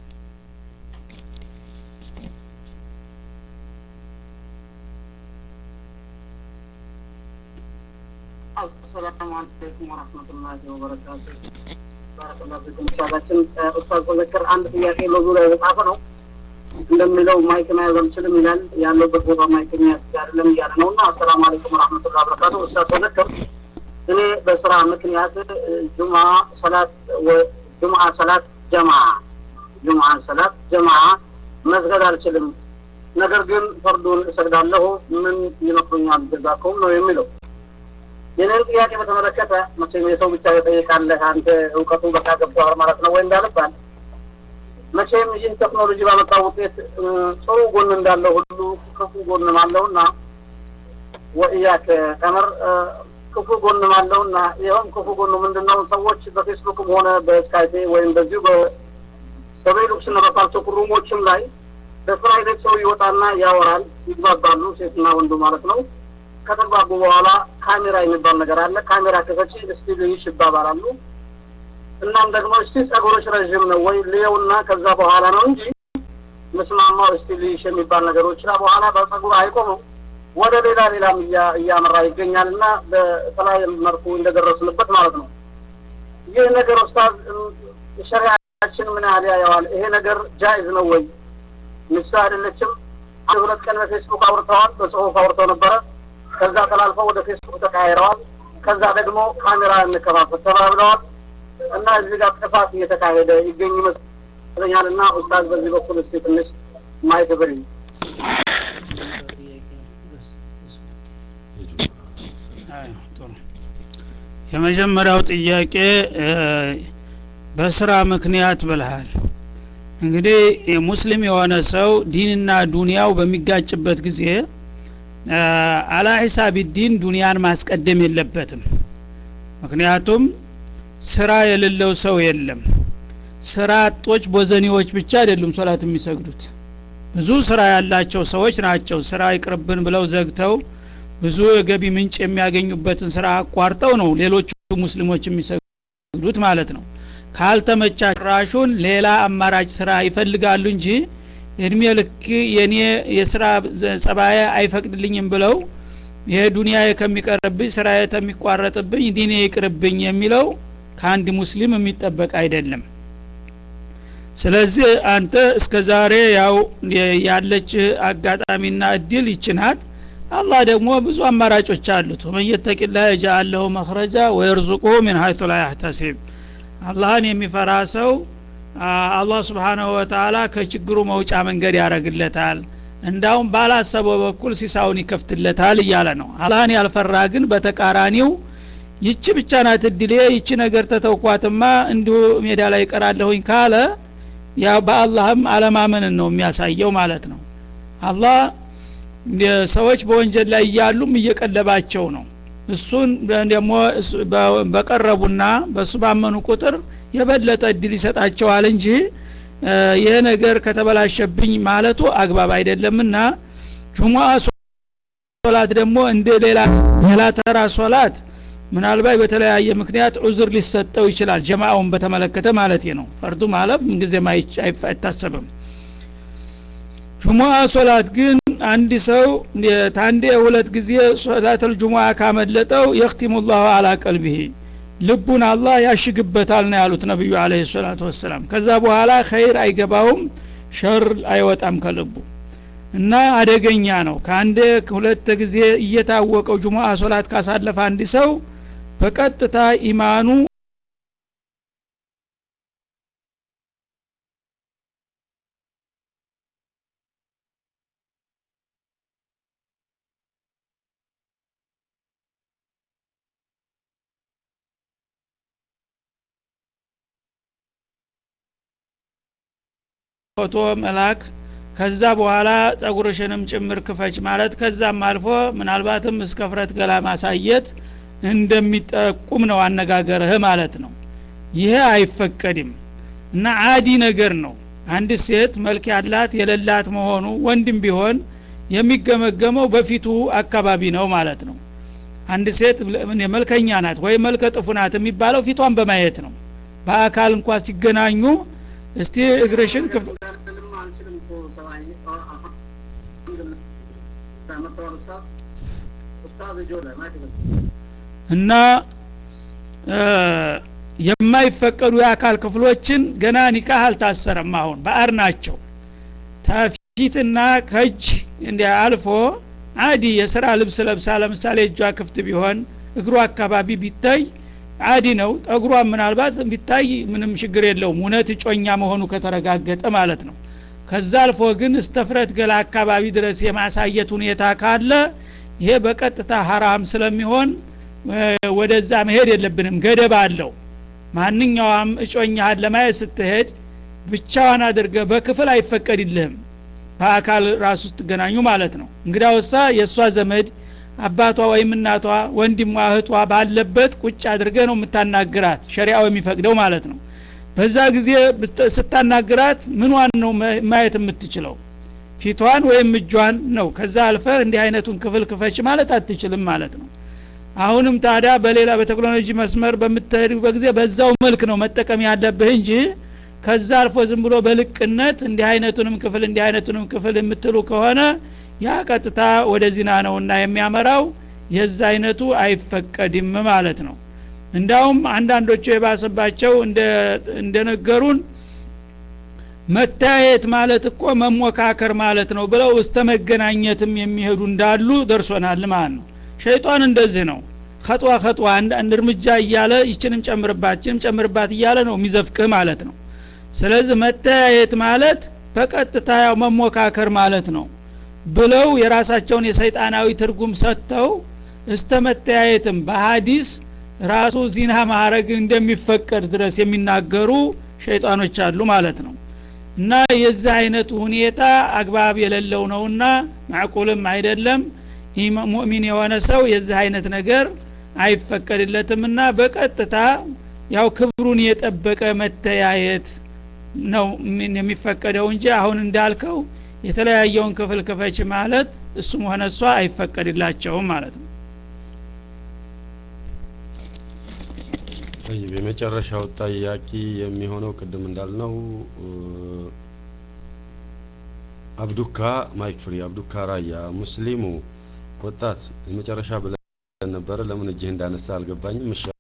السلام عليكم ورحمة الله وبركاته بارك الله فيكم ሰላችን ኡስታዝ ተዘከር አንድ ጥያቄ ለዙሪያ የጻፈ ነው እንደሚለው ማይክ መያዝ አልችልም ይላል ያለበት ቦታ ማይክ መያዝ አይደለም እያለ ነውና ሰላም አለይኩም ወራህመቱላሂ ወበረካቱ ኡስታዝ ተዘከር እኔ በስራ ምክንያት ጁማ ሰላት ጁማ ሰላት ጀማ ጁማ ሰላት ጀማ መስገድ አልችልም ነገር ግን ፈርዱን እሰግዳለሁ ምን ይመክሩኛል ጀዛኩም ነው የሚለው የኔን ጥያቄ በተመለከተ መቼም የሰው ብቻ ይጠይቃለህ አንተ እውቀቱ በቃ ገብቷል ማለት ነው ወይ እንዳልባል መቼም ይህን ቴክኖሎጂ ባመጣው ውጤት ጥሩ ጎን እንዳለው ሁሉ ክፉ ጎንም አለውና ወኢያከ ተመር ክፉ ጎንም አለውና ይሄም ክፉ ጎኑ ምንድነው ሰዎች በፌስቡክም ሆነ በስካይፕ ወይም በዚሁ በቤሉክስና በፓልቶክ ሩሞችም ላይ በፕራይቬት ሰው ይወጣና ያወራል ይግባባሉ ሴትና ወንዱ ማለት ነው ከተግባቡ በኋላ ካሜራ የሚባል ነገር አለ ካሜራ ከፈቺ ስቱዲዮ ይሽባባራሉ እናም ደግሞ እስቲ ጸጉሮች ረጅም ነው ወይ ሊየውና ከዛ በኋላ ነው እንጂ መስማማው እስቲ ልይሽ የሚባል ነገሮች ላይ በኋላ በጸጉር አይቆምም ወደ ሌላ ሌላም እያመራ ይገኛልና በተለያየ መልኩ እንደደረስንበት ማለት ነው። ይህ ነገር ኡስታዝ ሸሪዓችን ምን ያህል ያየዋል? ይሄ ነገር ጃይዝ ነው ወይ? ንሳ አይደለችም? አንድ ሁለት ቀን በፌስቡክ አውርተዋል፣ በጽሁፍ አውርተው ነበረ። ከዛ ተላልፈው ወደ ፌስቡክ ተቃይረዋል። ከዛ ደግሞ ካሜራ እንከፋፈት ተባብለዋል እና እዚህ ጋር ጥፋት እየተካሄደ ይገኝ ይመስለኛልና ኡስታዝ በዚህ በኩል እስቲ ትንሽ ማየት ብሪ። የመጀመሪያው ጥያቄ በስራ ምክንያት ብለሃል። እንግዲህ ሙስሊም የሆነ ሰው ዲንና ዱንያው በሚጋጭበት ጊዜ አላ ሂሳብ ዲን ዱንያን ማስቀደም የለበትም። ምክንያቱም ስራ የሌለው ሰው የለም። ስራ አጦች ቦዘኒዎች ብቻ አይደሉም ሶላት የሚሰግዱት። ብዙ ስራ ያላቸው ሰዎች ናቸው ስራ ይቅርብን ብለው ዘግተው ብዙ የገቢ ምንጭ የሚያገኙበትን ስራ አቋርጠው ነው ሌሎች ሙስሊሞች የሚሰግዱት ማለት ነው። ካልተመቻራሹን ሌላ አማራጭ ስራ ይፈልጋሉ እንጂ እድሜ ልክ የኔ የስራ ጸባይ አይፈቅድልኝም ብለው የዱንያ ከሚቀርብኝ ስራ የተሚቋረጥብኝ ዲኔ ይቅርብኝ የሚለው ከአንድ ሙስሊም የሚጠበቅ አይደለም። ስለዚህ አንተ እስከዛሬ ያው ያለች አጋጣሚና እድል ይችናት። አላህ ደግሞ ብዙ አማራጮች አሉት። ወመየተቂላህ يجعله مخرجا ويرزقه من حيث لا يحتسب። አላህን የሚፈራ ሰው አላህ Subhanahu Wa Ta'ala ከችግሩ መውጫ መንገድ ያረግለታል፣ እንዳውም ባላሰበው በኩል ሲሳውን ይከፍትለታል እያለ ነው። አላህን ያልፈራ ግን በተቃራኒው ይቺ ብቻ ናት እድሌ ይቺ ነገር ተተውኳትማ እንዲሁ ሜዳ ላይ ቀራለሁኝ ካለ ያ በአላህም አለማመን ነው የሚያሳየው ማለት ነው። አላህ ሰዎች በወንጀል ላይ ያሉም እየቀለባቸው ነው። እሱን ደግሞ በቀረቡና በሱ ባመኑ ቁጥር የበለጠ እድል ይሰጣቸዋል እንጂ ይሄ ነገር ከተበላሸብኝ ማለቱ አግባብ አይደለምና ጁሙአ ሶላት ደግሞ እንደ ሌላ ሌላ ተራ ሶላት ምናልባት በተለያየ ምክንያት ዑዝር ሊሰጠው ይችላል። ጀማዓውን በተመለከተ ማለት ነው። ፈርዱ ማለፍ ምን ጊዜ አይታሰብም። ጁሙአ ሶላት ግን አንድ ሰው ታንዴ ሁለት ጊዜ ሶላተል ጁሙአ ካመለጠው يختمullahu على قلبه ልቡን አላህ ያሽግበታል ነው ያሉት ነብዩ አለይሂ ሰላቱ ወሰለም። ከዛ በኋላ ኸይር አይገባውም ሸር አይወጣም ከልቡ እና አደገኛ ነው። ካንዴ ሁለት ጊዜ እየታወቀው ጁሙአ ሶላት ካሳለፈ አንድ ሰው በቀጥታ ኢማኑ ፎቶ መላክ ከዛ በኋላ ጸጉርሽንም ጭምር ክፈች ማለት ከዛም አልፎ ምናልባትም እስከፍረት ገላ ማሳየት እንደሚጠቁም ነው አነጋገርህ ማለት ነው። ይሄ አይፈቀድም እና አዲ ነገር ነው። አንድ ሴት መልክ ያላት የሌላት መሆኑ ወንድም ቢሆን የሚገመገመው በፊቱ አካባቢ ነው ማለት ነው። አንድ ሴት መልከኛ ናት ወይ መልከ ጥፉ ናት የሚባለው ፊቷን በማየት ነው። በአካል እንኳን ሲገናኙ እስቲ እግርሽን ክፍ እና የማይፈቀዱ የአካል ክፍሎችን ገና ኒካህ አልታሰረም። አሁን ባር ናቸው። ታፊትና ከጅ እንደ አልፎ አዲ የሥራ ልብስ ለብሳ ለምሳሌ እጇ ክፍት ቢሆን እግሩ አካባቢ ቢታይ አዲ ነው። ጠጉሯ ምናልባት ቢታይ ምንም ችግር የለውም እውነት ጮኛ መሆኑ ከተረጋገጠ ማለት ነው። ከዛ አልፎ ግን እስተፍረት ገላ አካባቢ ድረስ የማሳየት ሁኔታ ካለ ይሄ በቀጥታ حرام ስለሚሆን ወደዛ መሄድ የለብንም። ገደብ አለው። ማንኛውም እጮኛህን ለማየት ስትሄድ ብቻዋን አድርገ በክፍል አይፈቀድልህም። በአካል ራስ ውስጥ ገናኙ ማለት ነው። እንግዳውሳ የሷ ዘመድ አባቷ ወይም እናቷ ወንድሟ እህቷ ባለበት ቁጭ አድርገ ነው የምታናግራት ሸሪዓው የሚፈቅደው ማለት ነው። በዛ ጊዜ ስታናግራት ምንዋን ነው ማየት የምትችለው? ፊቷን ወይም እጇን ነው። ከዛ አልፈ እንዲህ አይነቱን ክፍል ክፈች ማለት አትችልም ማለት ነው። አሁንም ታዲያ በሌላ በቴክኖሎጂ መስመር በምትሄድበት ጊዜ በዛው መልክ ነው መጠቀም ያለብህ እንጂ ከዛ አልፎ ዝም ብሎ በልቅነት እንዲህ አይነቱንም ክፍል እንዲህ አይነቱንም ክፍል የምትሉ ከሆነ ያ ቀጥታ ወደ ዚና ነውና የሚያመራው የዛ አይነቱ አይፈቀድም ማለት ነው። እንዳውም አንዳንዶቹ የባሰባቸው እንደ እንደነገሩን መታየት ማለት እኮ መሞካከር ማለት ነው ብለው እስተመገናኘትም የሚሄዱ እንዳሉ ደርሶናል ማለት ነው። ሸይጣን እንደዚህ ነው ኸጥዋ ኸጥዋ አንድ እርምጃ እያለ ይችንም ጨምርባችንም ጨምርባት እያለ ነው የሚዘፍቅህ ማለት ነው። ስለዚህ መታየት ማለት በቀጥታ ያው መሞካከር ማለት ነው ብለው የራሳቸውን የሰይጣናዊ ትርጉም ሰጥተው እስተመታየትም በሐዲስ ራሱ ዚና ማረግ እንደሚፈቀድ ድረስ የሚናገሩ ሸይጣኖች አሉ ማለት ነው። እና የዚህ አይነቱ ሁኔታ አግባብ የሌለው ነውና ማዕቁልም አይደለም። ሙእሚን የሆነ ሰው የዚህ አይነት ነገር አይፈቀድለትምና በቀጥታ ያው ክብሩን የጠበቀ መተያየት ነው የሚፈቀደው እንጂ አሁን እንዳልከው የተለያየውን ክፍል ክፈች ማለት እሱም ሆነ እሷ አይፈቀድላቸውም ማለት ነው። طيب የመጨረሻው ጥያቄ የሚሆነው ቅድም እንዳልነው አብዱካ ማይክ ፍሪ አብዱካ ራያ ሙስሊሙ ወጣት የመጨረሻ ብለን ነበር። ለምን እጅህ እንዳነሳ አልገባኝም። እሺ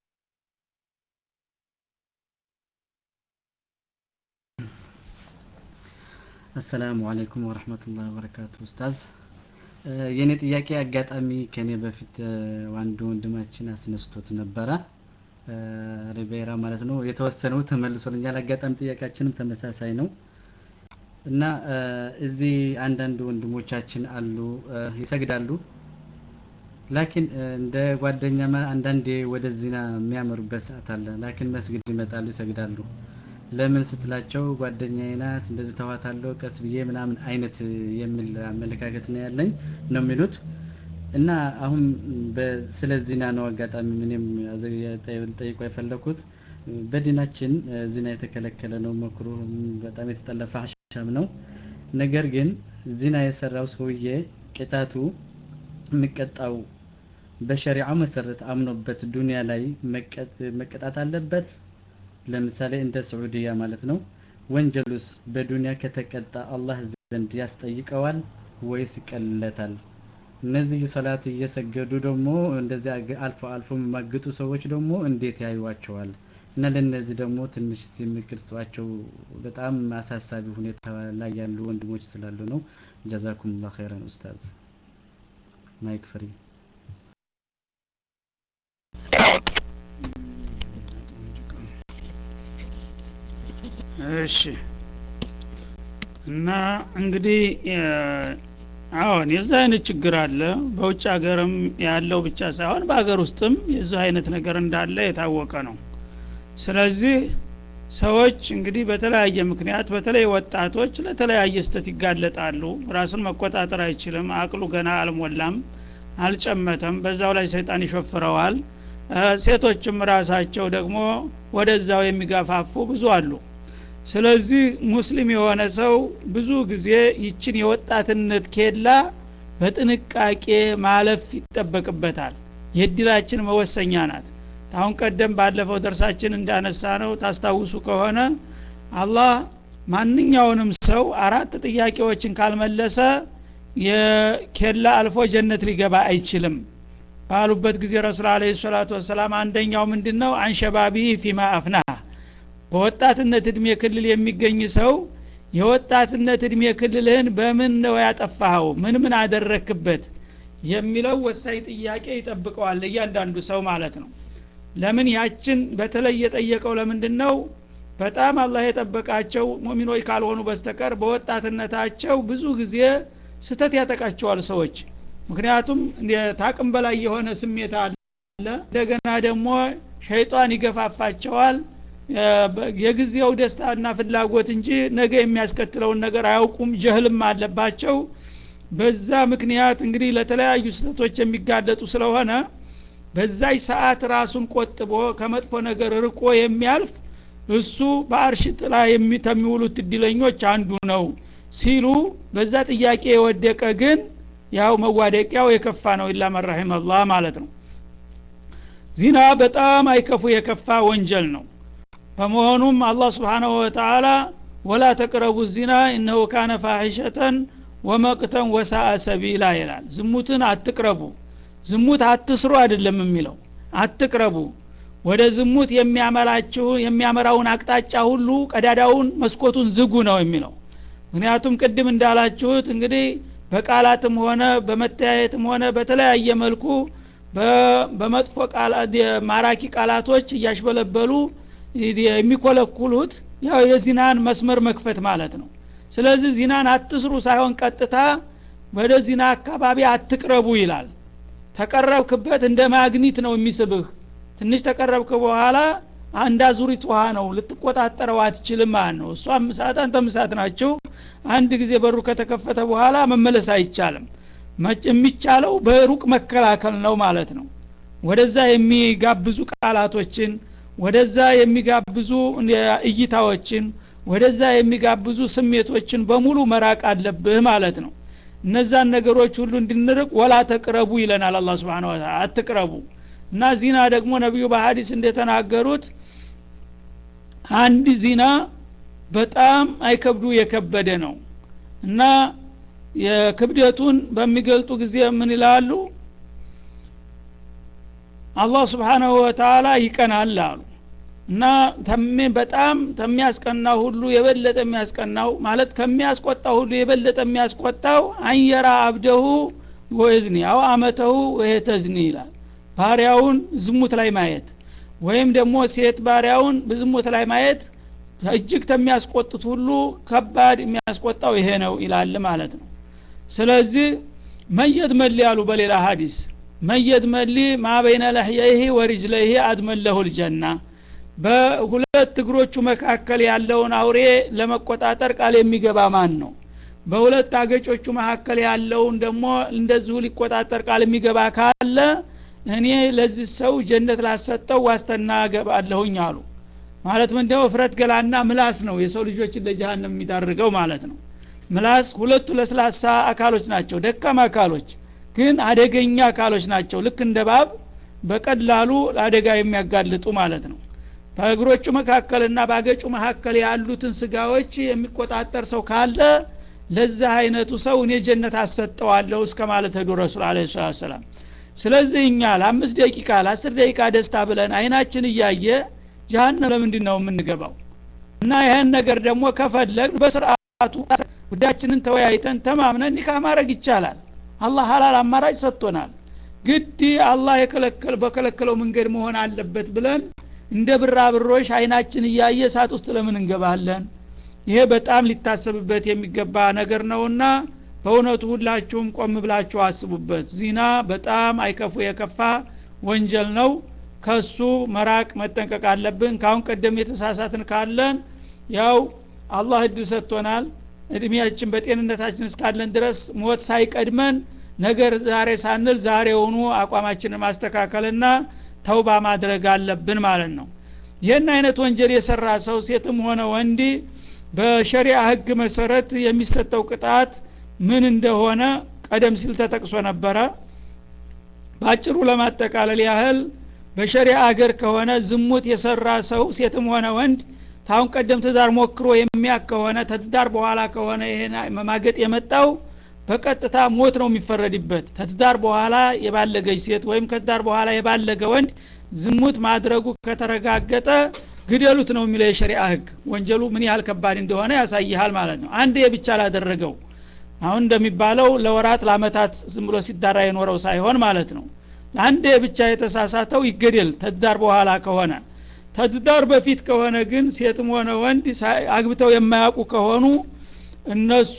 አሰላሙ አለይኩም ወራህመቱላሂ ወበረካቱ። ኡስታዝ የኔ ጥያቄ አጋጣሚ ከኔ በፊት ወንድ ወንድማችን አስነስቶት ነበረ ሪቤራ ማለት ነው። የተወሰነው ተመልሶልኛል። አጋጣሚ ጥያቄያችንም ተመሳሳይ ነው እና እዚህ አንዳንድ ወንድሞቻችን አሉ ይሰግዳሉ ላኪን እንደ ጓደኛ አንዳንዴ ወደ ዚና የሚያመሩበት ሰዓት አለ። ላኪን መስጊድ ይመጣሉ ይሰግዳሉ። ለምን ስትላቸው ጓደኛዬ ናት እንደዚህ ተዋታለው ቀስ ብዬ ምናምን አይነት የሚል አመለካከት ነው ያለኝ ነው የሚሉት እና አሁን በስለ ዚና ነው አጋጣሚ ምንም ጠይቆ የፈለኩት በዲናችን ዚና የተከለከለ ነው መክሩህ በጣም የተጠለፈ ሐሻም ነው። ነገር ግን ዚና የሰራው ሰውዬ ቅጣቱ የሚቀጣው በሸሪዓ መሰረት አምኖበት ዱንያ ላይ መቀጣት አለበት። ለምሳሌ እንደ ሳዑዲያ ማለት ነው። ወንጀሉስ በዱንያ ከተቀጣ አላህ ዘንድ ያስጠይቀዋል ወይስ ይቀልለታል? እነዚህ ሶላት እየሰገዱ ደግሞ እንደዚህ አልፎ አልፎ ማግጡ ሰዎች ደግሞ እንዴት ያዩዋቸዋል? እና ለነዚህ ደግሞ ትንሽ ምክርቷቸው በጣም አሳሳቢ ሁኔታ ላይ ያሉ ወንድሞች ስላሉ ነው። ጀዛኩሙላህ ኸይራን ኡስታዝ። ማይክ ፍሪ። እሺ እና እንግዲህ አሁን የዛ አይነት ችግር አለ። በውጭ ሀገርም ያለው ብቻ ሳይሆን በአገር ውስጥም የዛ አይነት ነገር እንዳለ የታወቀ ነው። ስለዚህ ሰዎች እንግዲህ በተለያየ ምክንያት በተለይ ወጣቶች ለተለያየ ስተት ይጋለጣሉ። ራስን መቆጣጠር አይችልም። አቅሉ ገና አልሞላም፣ አልጨመተም። በዛው ላይ ሰይጣን ይሾፍረዋል። ሴቶችም ራሳቸው ደግሞ ወደዛው የሚጋፋፉ ብዙ አሉ። ስለዚህ ሙስሊም የሆነ ሰው ብዙ ጊዜ ይችን የወጣትነት ኬላ በጥንቃቄ ማለፍ ይጠበቅበታል። የድላችን መወሰኛ ናት። ታውን ቀደም ባለፈው ደርሳችን እንዳነሳ ነው ታስታውሱ ከሆነ አላህ ማንኛውንም ሰው አራት ጥያቄዎችን ካልመለሰ የኬላ አልፎ ጀነት ሊገባ አይችልም ባሉበት ጊዜ ረሱል አለይሂ ሰላቱ ወሰለም አንደኛው ምንድነው አንሸባቢ ፊማ አፍና በወጣትነት እድሜ ክልል የሚገኝ ሰው የወጣትነት እድሜ ክልልህን በምን ነው ያጠፋኸው ምን ምን አደረክበት የሚለው ወሳኝ ጥያቄ ይጠብቀዋል እያንዳንዱ ሰው ማለት ነው። ለምን ያችን በተለይ የጠየቀው ለምንድነው በጣም አላህ የጠበቃቸው ሙእሚኖች ካልሆኑ በስተቀር በወጣትነታቸው ብዙ ጊዜ ስተት ያጠቃቸዋል ሰዎች። ምክንያቱም ታቅም በላይ የሆነ ስሜት አለ። እንደገና ደግሞ ሸይጣን ይገፋፋቸዋል። የጊዜው ደስታና ፍላጎት እንጂ ነገ የሚያስከትለውን ነገር አያውቁም። ጀህልም አለባቸው። በዛ ምክንያት እንግዲህ ለተለያዩ ስተቶች የሚጋለጡ ስለሆነ በዛይ ሰዓት ራሱን ቆጥቦ ከመጥፎ ነገር ርቆ የሚያልፍ እሱ በአርሽ ጥላ የሚተሚውሉት እድለኞች አንዱ ነው ሲሉ በዛ ጥያቄ የወደቀ ግን ያው መዋደቂያው የከፋ ነው ኢላ መን ረሂመ አላህ ማለት ነው። ዚና በጣም አይከፉ የከፋ ወንጀል ነው በመሆኑም አላህ Subhanahu Wa Ta'ala ወላ ተቅረቡ ዚና انه كان فاحشة ومقتا وساء سبيلا ይላል ዝሙትን አትቅረቡ ዝሙት አትስሩ አይደለም የሚለው አትቅረቡ ወደ ዝሙት የሚያመራችሁ የሚያመራውን አቅጣጫ ሁሉ ቀዳዳውን መስኮቱን ዝጉ ነው የሚለው ምክንያቱም ቅድም እንዳላችሁት እንግዲህ በቃላትም ሆነ በመተያየትም ሆነ በተለያየ መልኩ በመጥፎ ቃላት ማራኪ ቃላቶች ያሽበለበሉ የሚኮለኩሉት ያው የዚናን መስመር መክፈት ማለት ነው ስለዚህ ዚናን አትስሩ ሳይሆን ቀጥታ ወደ ዚና አካባቢ አትቅረቡ ይላል ተቀረብክበት እንደ ማግኒት ነው የሚስብህ ትንሽ ተቀረብክ በኋላ አንድ አዙሪት ውሃ ነው ልትቆጣጠረው አትችልም ማለት ነው እሷም ሰዓት አንተም ሰዓት ናቸው አንድ ጊዜ በሩ ከተከፈተ በኋላ መመለስ አይቻልም የሚቻለው በሩቅ መከላከል ነው ማለት ነው ወደዛ የሚጋብዙ ቃላቶችን ወደዛ የሚጋብዙ እይታዎችን ወደዛ የሚጋብዙ ስሜቶችን በሙሉ መራቅ አለብህ ማለት ነው እነዛን ነገሮች ሁሉ እንድንርቅ ወላ ተቅረቡ ይለናል አላህ Subhanahu Wa Ta'ala አትቅረቡ እና ዚና ደግሞ ነብዩ በሐዲስ እንደተናገሩት አንድ ዚና በጣም አይከብዱ የከበደ ነው እና የክብደቱን በሚገልጡ ጊዜ ምን ይላሉ አላህ Subhanahu Wa Ta'ala ይቀናል አሉ እና ተም በጣም ተሚያስቀናው ሁሉ የበለጠ የሚያስቀናው ማለት ከሚያስቆጣው ሁሉ የበለጠ የሚያስቆጣው አንየራ አብደሁ ወይዝኒ አው አመተሁ ወይተዝኒ ይላል ባሪያውን ዝሙት ላይ ማየት ወይም ደግሞ ሴት ባሪያውን በዝሙት ላይ ማየት እጅግ ተሚያስቆጡት ሁሉ ከባድ የሚያስቆጣው ይሄ ነው ይላል ማለት ነው ስለዚህ መየድ መሊ ያሉ በሌላ ሐዲስ መየድ መሊ ማበይነ ለህየሂ ወሪጅለሂ አድመለሁ الجنه በሁለት እግሮቹ መካከል ያለውን አውሬ ለመቆጣጠር ቃል የሚገባ ማን ነው በሁለት አገጮቹ መካከል ያለውን ደግሞ እንደዚሁ ሊቆጣጠር ቃል የሚገባ ካለ እኔ ለዚህ ሰው ጀነት ላሰጠው ዋስተና ገባለሁኝ አሉ ማለት ምንድነው ፍረት ገላና ምላስ ነው የሰው ልጆችን ለጀሃነም የሚዳርገው ማለት ነው ምላስ ሁለቱ ለስላሳ አካሎች ናቸው ደካማ አካሎች ግን አደገኛ አካሎች ናቸው ልክ እንደ ባብ በቀላሉ አደጋ የሚያጋልጡ ማለት ነው በእግሮቹ መካከልና ባገጩ መካከል ያሉትን ስጋዎች የሚቆጣጠር ሰው ካለ ለዛ አይነቱ ሰው እኔ ጀነት አሰጠዋለሁ እስከ ማለት ሄዶ ረሱል አለይሂ ሰላም ስለዚህ እኛ ለአምስት ደቂቃ ለአስር ደቂቃ ደስታ ብለን አይናችን እያየ ጀሃነም ለምንድን ነው የምንገባው እና ይሄን ነገር ደግሞ ከፈለግ በስርዓቱ ጉዳያችንን ተወያይተን ተማምነን ኒካ ማድረግ ይቻላል አላህ ሐላል አማራጭ ሰጥቶናል ግድ አላህ የከለከለ በከለከለው መንገድ መሆን አለበት ብለን እንደ ብራብሮሽ አይናችን እያየ ሳት ውስጥ ለምን እንገባለን ይሄ በጣም ሊታሰብበት የሚገባ ነገር ነውና በእውነቱ ሁላችሁም ቆም ብላችሁ አስቡበት ዚና በጣም አይከፉ የከፋ ወንጀል ነው ከሱ መራቅ መጠንቀቅ አለብን ካሁን ቀደም የተሳሳትን ካለን ያው አላህ እድል ሰጥቶናል እድሜያችን በጤንነታችን እስካለን ድረስ ሞት ሳይቀድመን ነገር ዛሬ ሳንል ዛሬውኑ አቋማችንን ማስተካከልና ተውባ ማድረግ አለብን ማለት ነው ይሄን አይነት ወንጀል የሰራ ሰው ሴትም ሆነ ወንድ በሸሪዓ ህግ መሰረት የሚሰጠው ቅጣት ምን እንደሆነ ቀደም ሲል ተጠቅሶ ነበር ባጭሩ ለማጠቃለል ያህል በሸሪዓ ሀገር ከሆነ ዝሙት የሰራ ሰው ሴትም ሆነ ወንድ ታውን ቀደም ትዳር ሞክሮ የሚያክ ከሆነ ተትዳር በኋላ ከሆነ ይሄን መማገጥ የመጣው በቀጥታ ሞት ነው የሚፈረድበት ተትዳር በኋላ የባለገች ሴት ወይም ከትዳር በኋላ የባለገ ወንድ ዝሙት ማድረጉ ከተረጋገጠ ግደሉት ነው የሚለው የሸሪዓ ህግ ወንጀሉ ምን ያህል ከባድ እንደሆነ ያሳያል ማለት ነው አንዴ ብቻ ላደረገው አሁን እንደሚባለው ለወራት ለአመታት ዝም ብሎ ሲዳራ የኖረው ሳይሆን ማለት ነው አንዴ ብቻ የተሳሳተው ይገደል ተትዳር በኋላ ከሆነ ተትዳር በፊት ከሆነ ግን ሴትም ሆነ ወንድ አግብተው የማያውቁ ከሆኑ እነሱ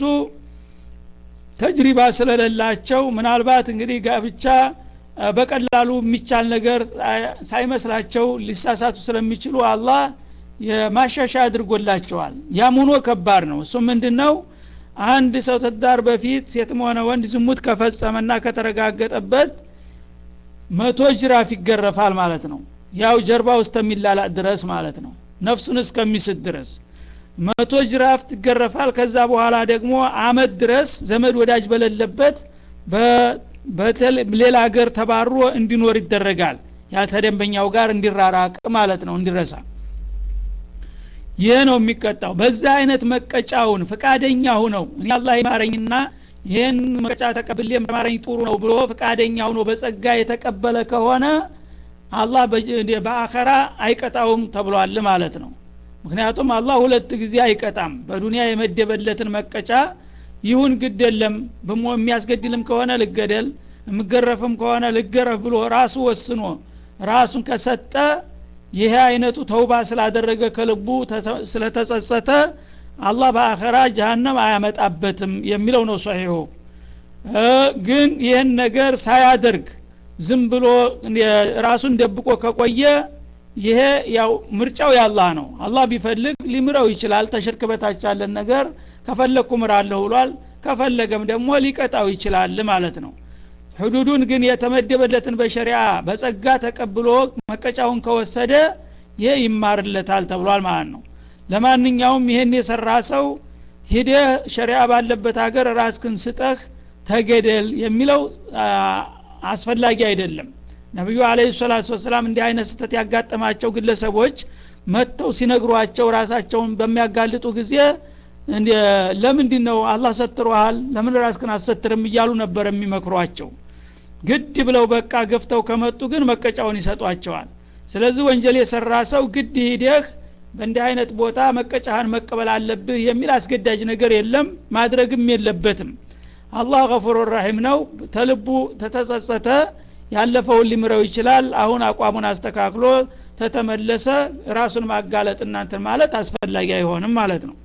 ተጅሪባ ስለሌላቸው ምናልባት እንግዲህ ጋብቻ በቀላሉ የሚቻል ነገር ሳይመስላቸው ሊሳሳቱ ስለሚችሉ አላህ የማሻሻ አድርጎላቸዋል ያም ሆኖ ከባድ ነው እሱ ምንድነው አንድ ሰው ተዳር በፊት ሴትም ሆነ ወንድ ዝሙት ከፈጸመና ከተረጋገጠበት መቶ ጅራፍ ይገረፋል ማለት ነው ያው ጀርባው እስከሚላላ ድረስ ማለት ነው ነፍሱን እስከሚስት ድረስ መቶ ጅራፍ ይገረፋል ከዛ በኋላ ደግሞ አመት ድረስ ዘመድ ወዳጅ በሌለበት በሌላ ሀገር ተባሮ እንዲኖር ይደረጋል ያ ተደንበኛው ጋር እንዲራራቅ ማለት ነው እንዲረሳ ይሄ ነው የሚቀጣው በዛ አይነት መቀጫውን ፍቃደኛ ሆነው እኔ አላህ ይማረኝና ይሄን መቀጫ ተቀብሌ ማረኝ ጥሩ ነው ብሎ ፍቃደኛ ሆኖ በጸጋ የተቀበለ ከሆነ አላህ በአኺራ አይቀጣውም ተብሏል ማለት ነው ምክንያቱም አላህ ሁለት ጊዜ አይቀጣም በዱንያ የመደበለትን መቀጫ ይሁን ግደለም በሞ የሚያስገድልም ከሆነ ልገደል ምገረፍም ከሆነ ልገረፍ ብሎ ራሱ ወስኖ ራሱን ከሰጠ ይሄ አይነቱ ተውባ ስላደረገ ከልቡ ስለተጸጸተ አላህ በአኺራ ጀሃነም አያመጣበትም የሚለው ነው ሷሂሁ ግን ይሄን ነገር ሳያደርግ ዝም ብሎ ራሱን ደብቆ ከቆየ ይሄ ያው ምርጫው ያላህ ነው አላህ ቢፈልግ ሊምረው ይችላል ተሽርክ በታች ያለን ነገር ከፈለኩ ምራለሁ ብሏል ከፈለገም ደግሞ ሊቀጣው ይችላል ማለት ነው ሁዱዱን ግን የተመደበለትን በሸሪዓ በጸጋ ተቀብሎ መቀጫውን ከወሰደ ይሄ ይማርለታል ተብሏል ማለት ነው ለማንኛውም ይሄን የሰራ ሰው ሄደ ሸሪዓ ባለበት ሀገር ራስክን ስጠህ ተገደል የሚለው አስፈላጊ አይደለም ነብዩ አለይሂ ሰላቱ ወሰለም እንዲህ አይነት ስተት ያጋጠማቸው ግለሰቦች መተው ሲነግሯቸው ራሳቸውን በሚያጋልጡ ጊዜ ለምንድን ነው አላህ ሰትሯል ለምን ራስክን አሰትርም እያሉ ነበር የሚመክሯቸው ግድ ብለው በቃ ገፍተው ከመጡ ግን መቀጫውን ይሰጧቸዋል ስለዚህ ወንጀል የሰራ ሰው ግድ ሂደህ በእንዲህ አይነት ቦታ መቀጫህን መቀበል አለብህ የሚል አስገዳጅ ነገር የለም ማድረግም የለበትም አላህ ገፉሩር ረሂም ነው ተልቡ ተተጸጸተ ያለፈውን ሊምረው ይችላል አሁን አቋሙን አስተካክሎ ተተመለሰ ራሱን ማጋለጥ እናንተን ማለት አስፈላጊ አይሆንም ማለት ነው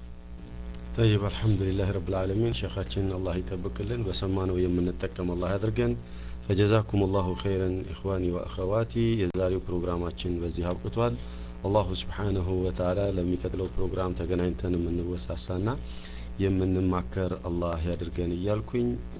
طيب الحمد لله رب العالمين شيخاችን الله يطبقልን በሰማነው የምንጠቀም الله ያድርገን فجزاكم الله خيرا اخواني واخواتي የዛሬው ፕሮግራማችን በዚህ አብቅቷል الله سبحانه وتعالى ለሚቀጥለው ፕሮግራም ተገናኝተን የምንወሳሳና የምንማከር الله ያድርገን እያልኩኝ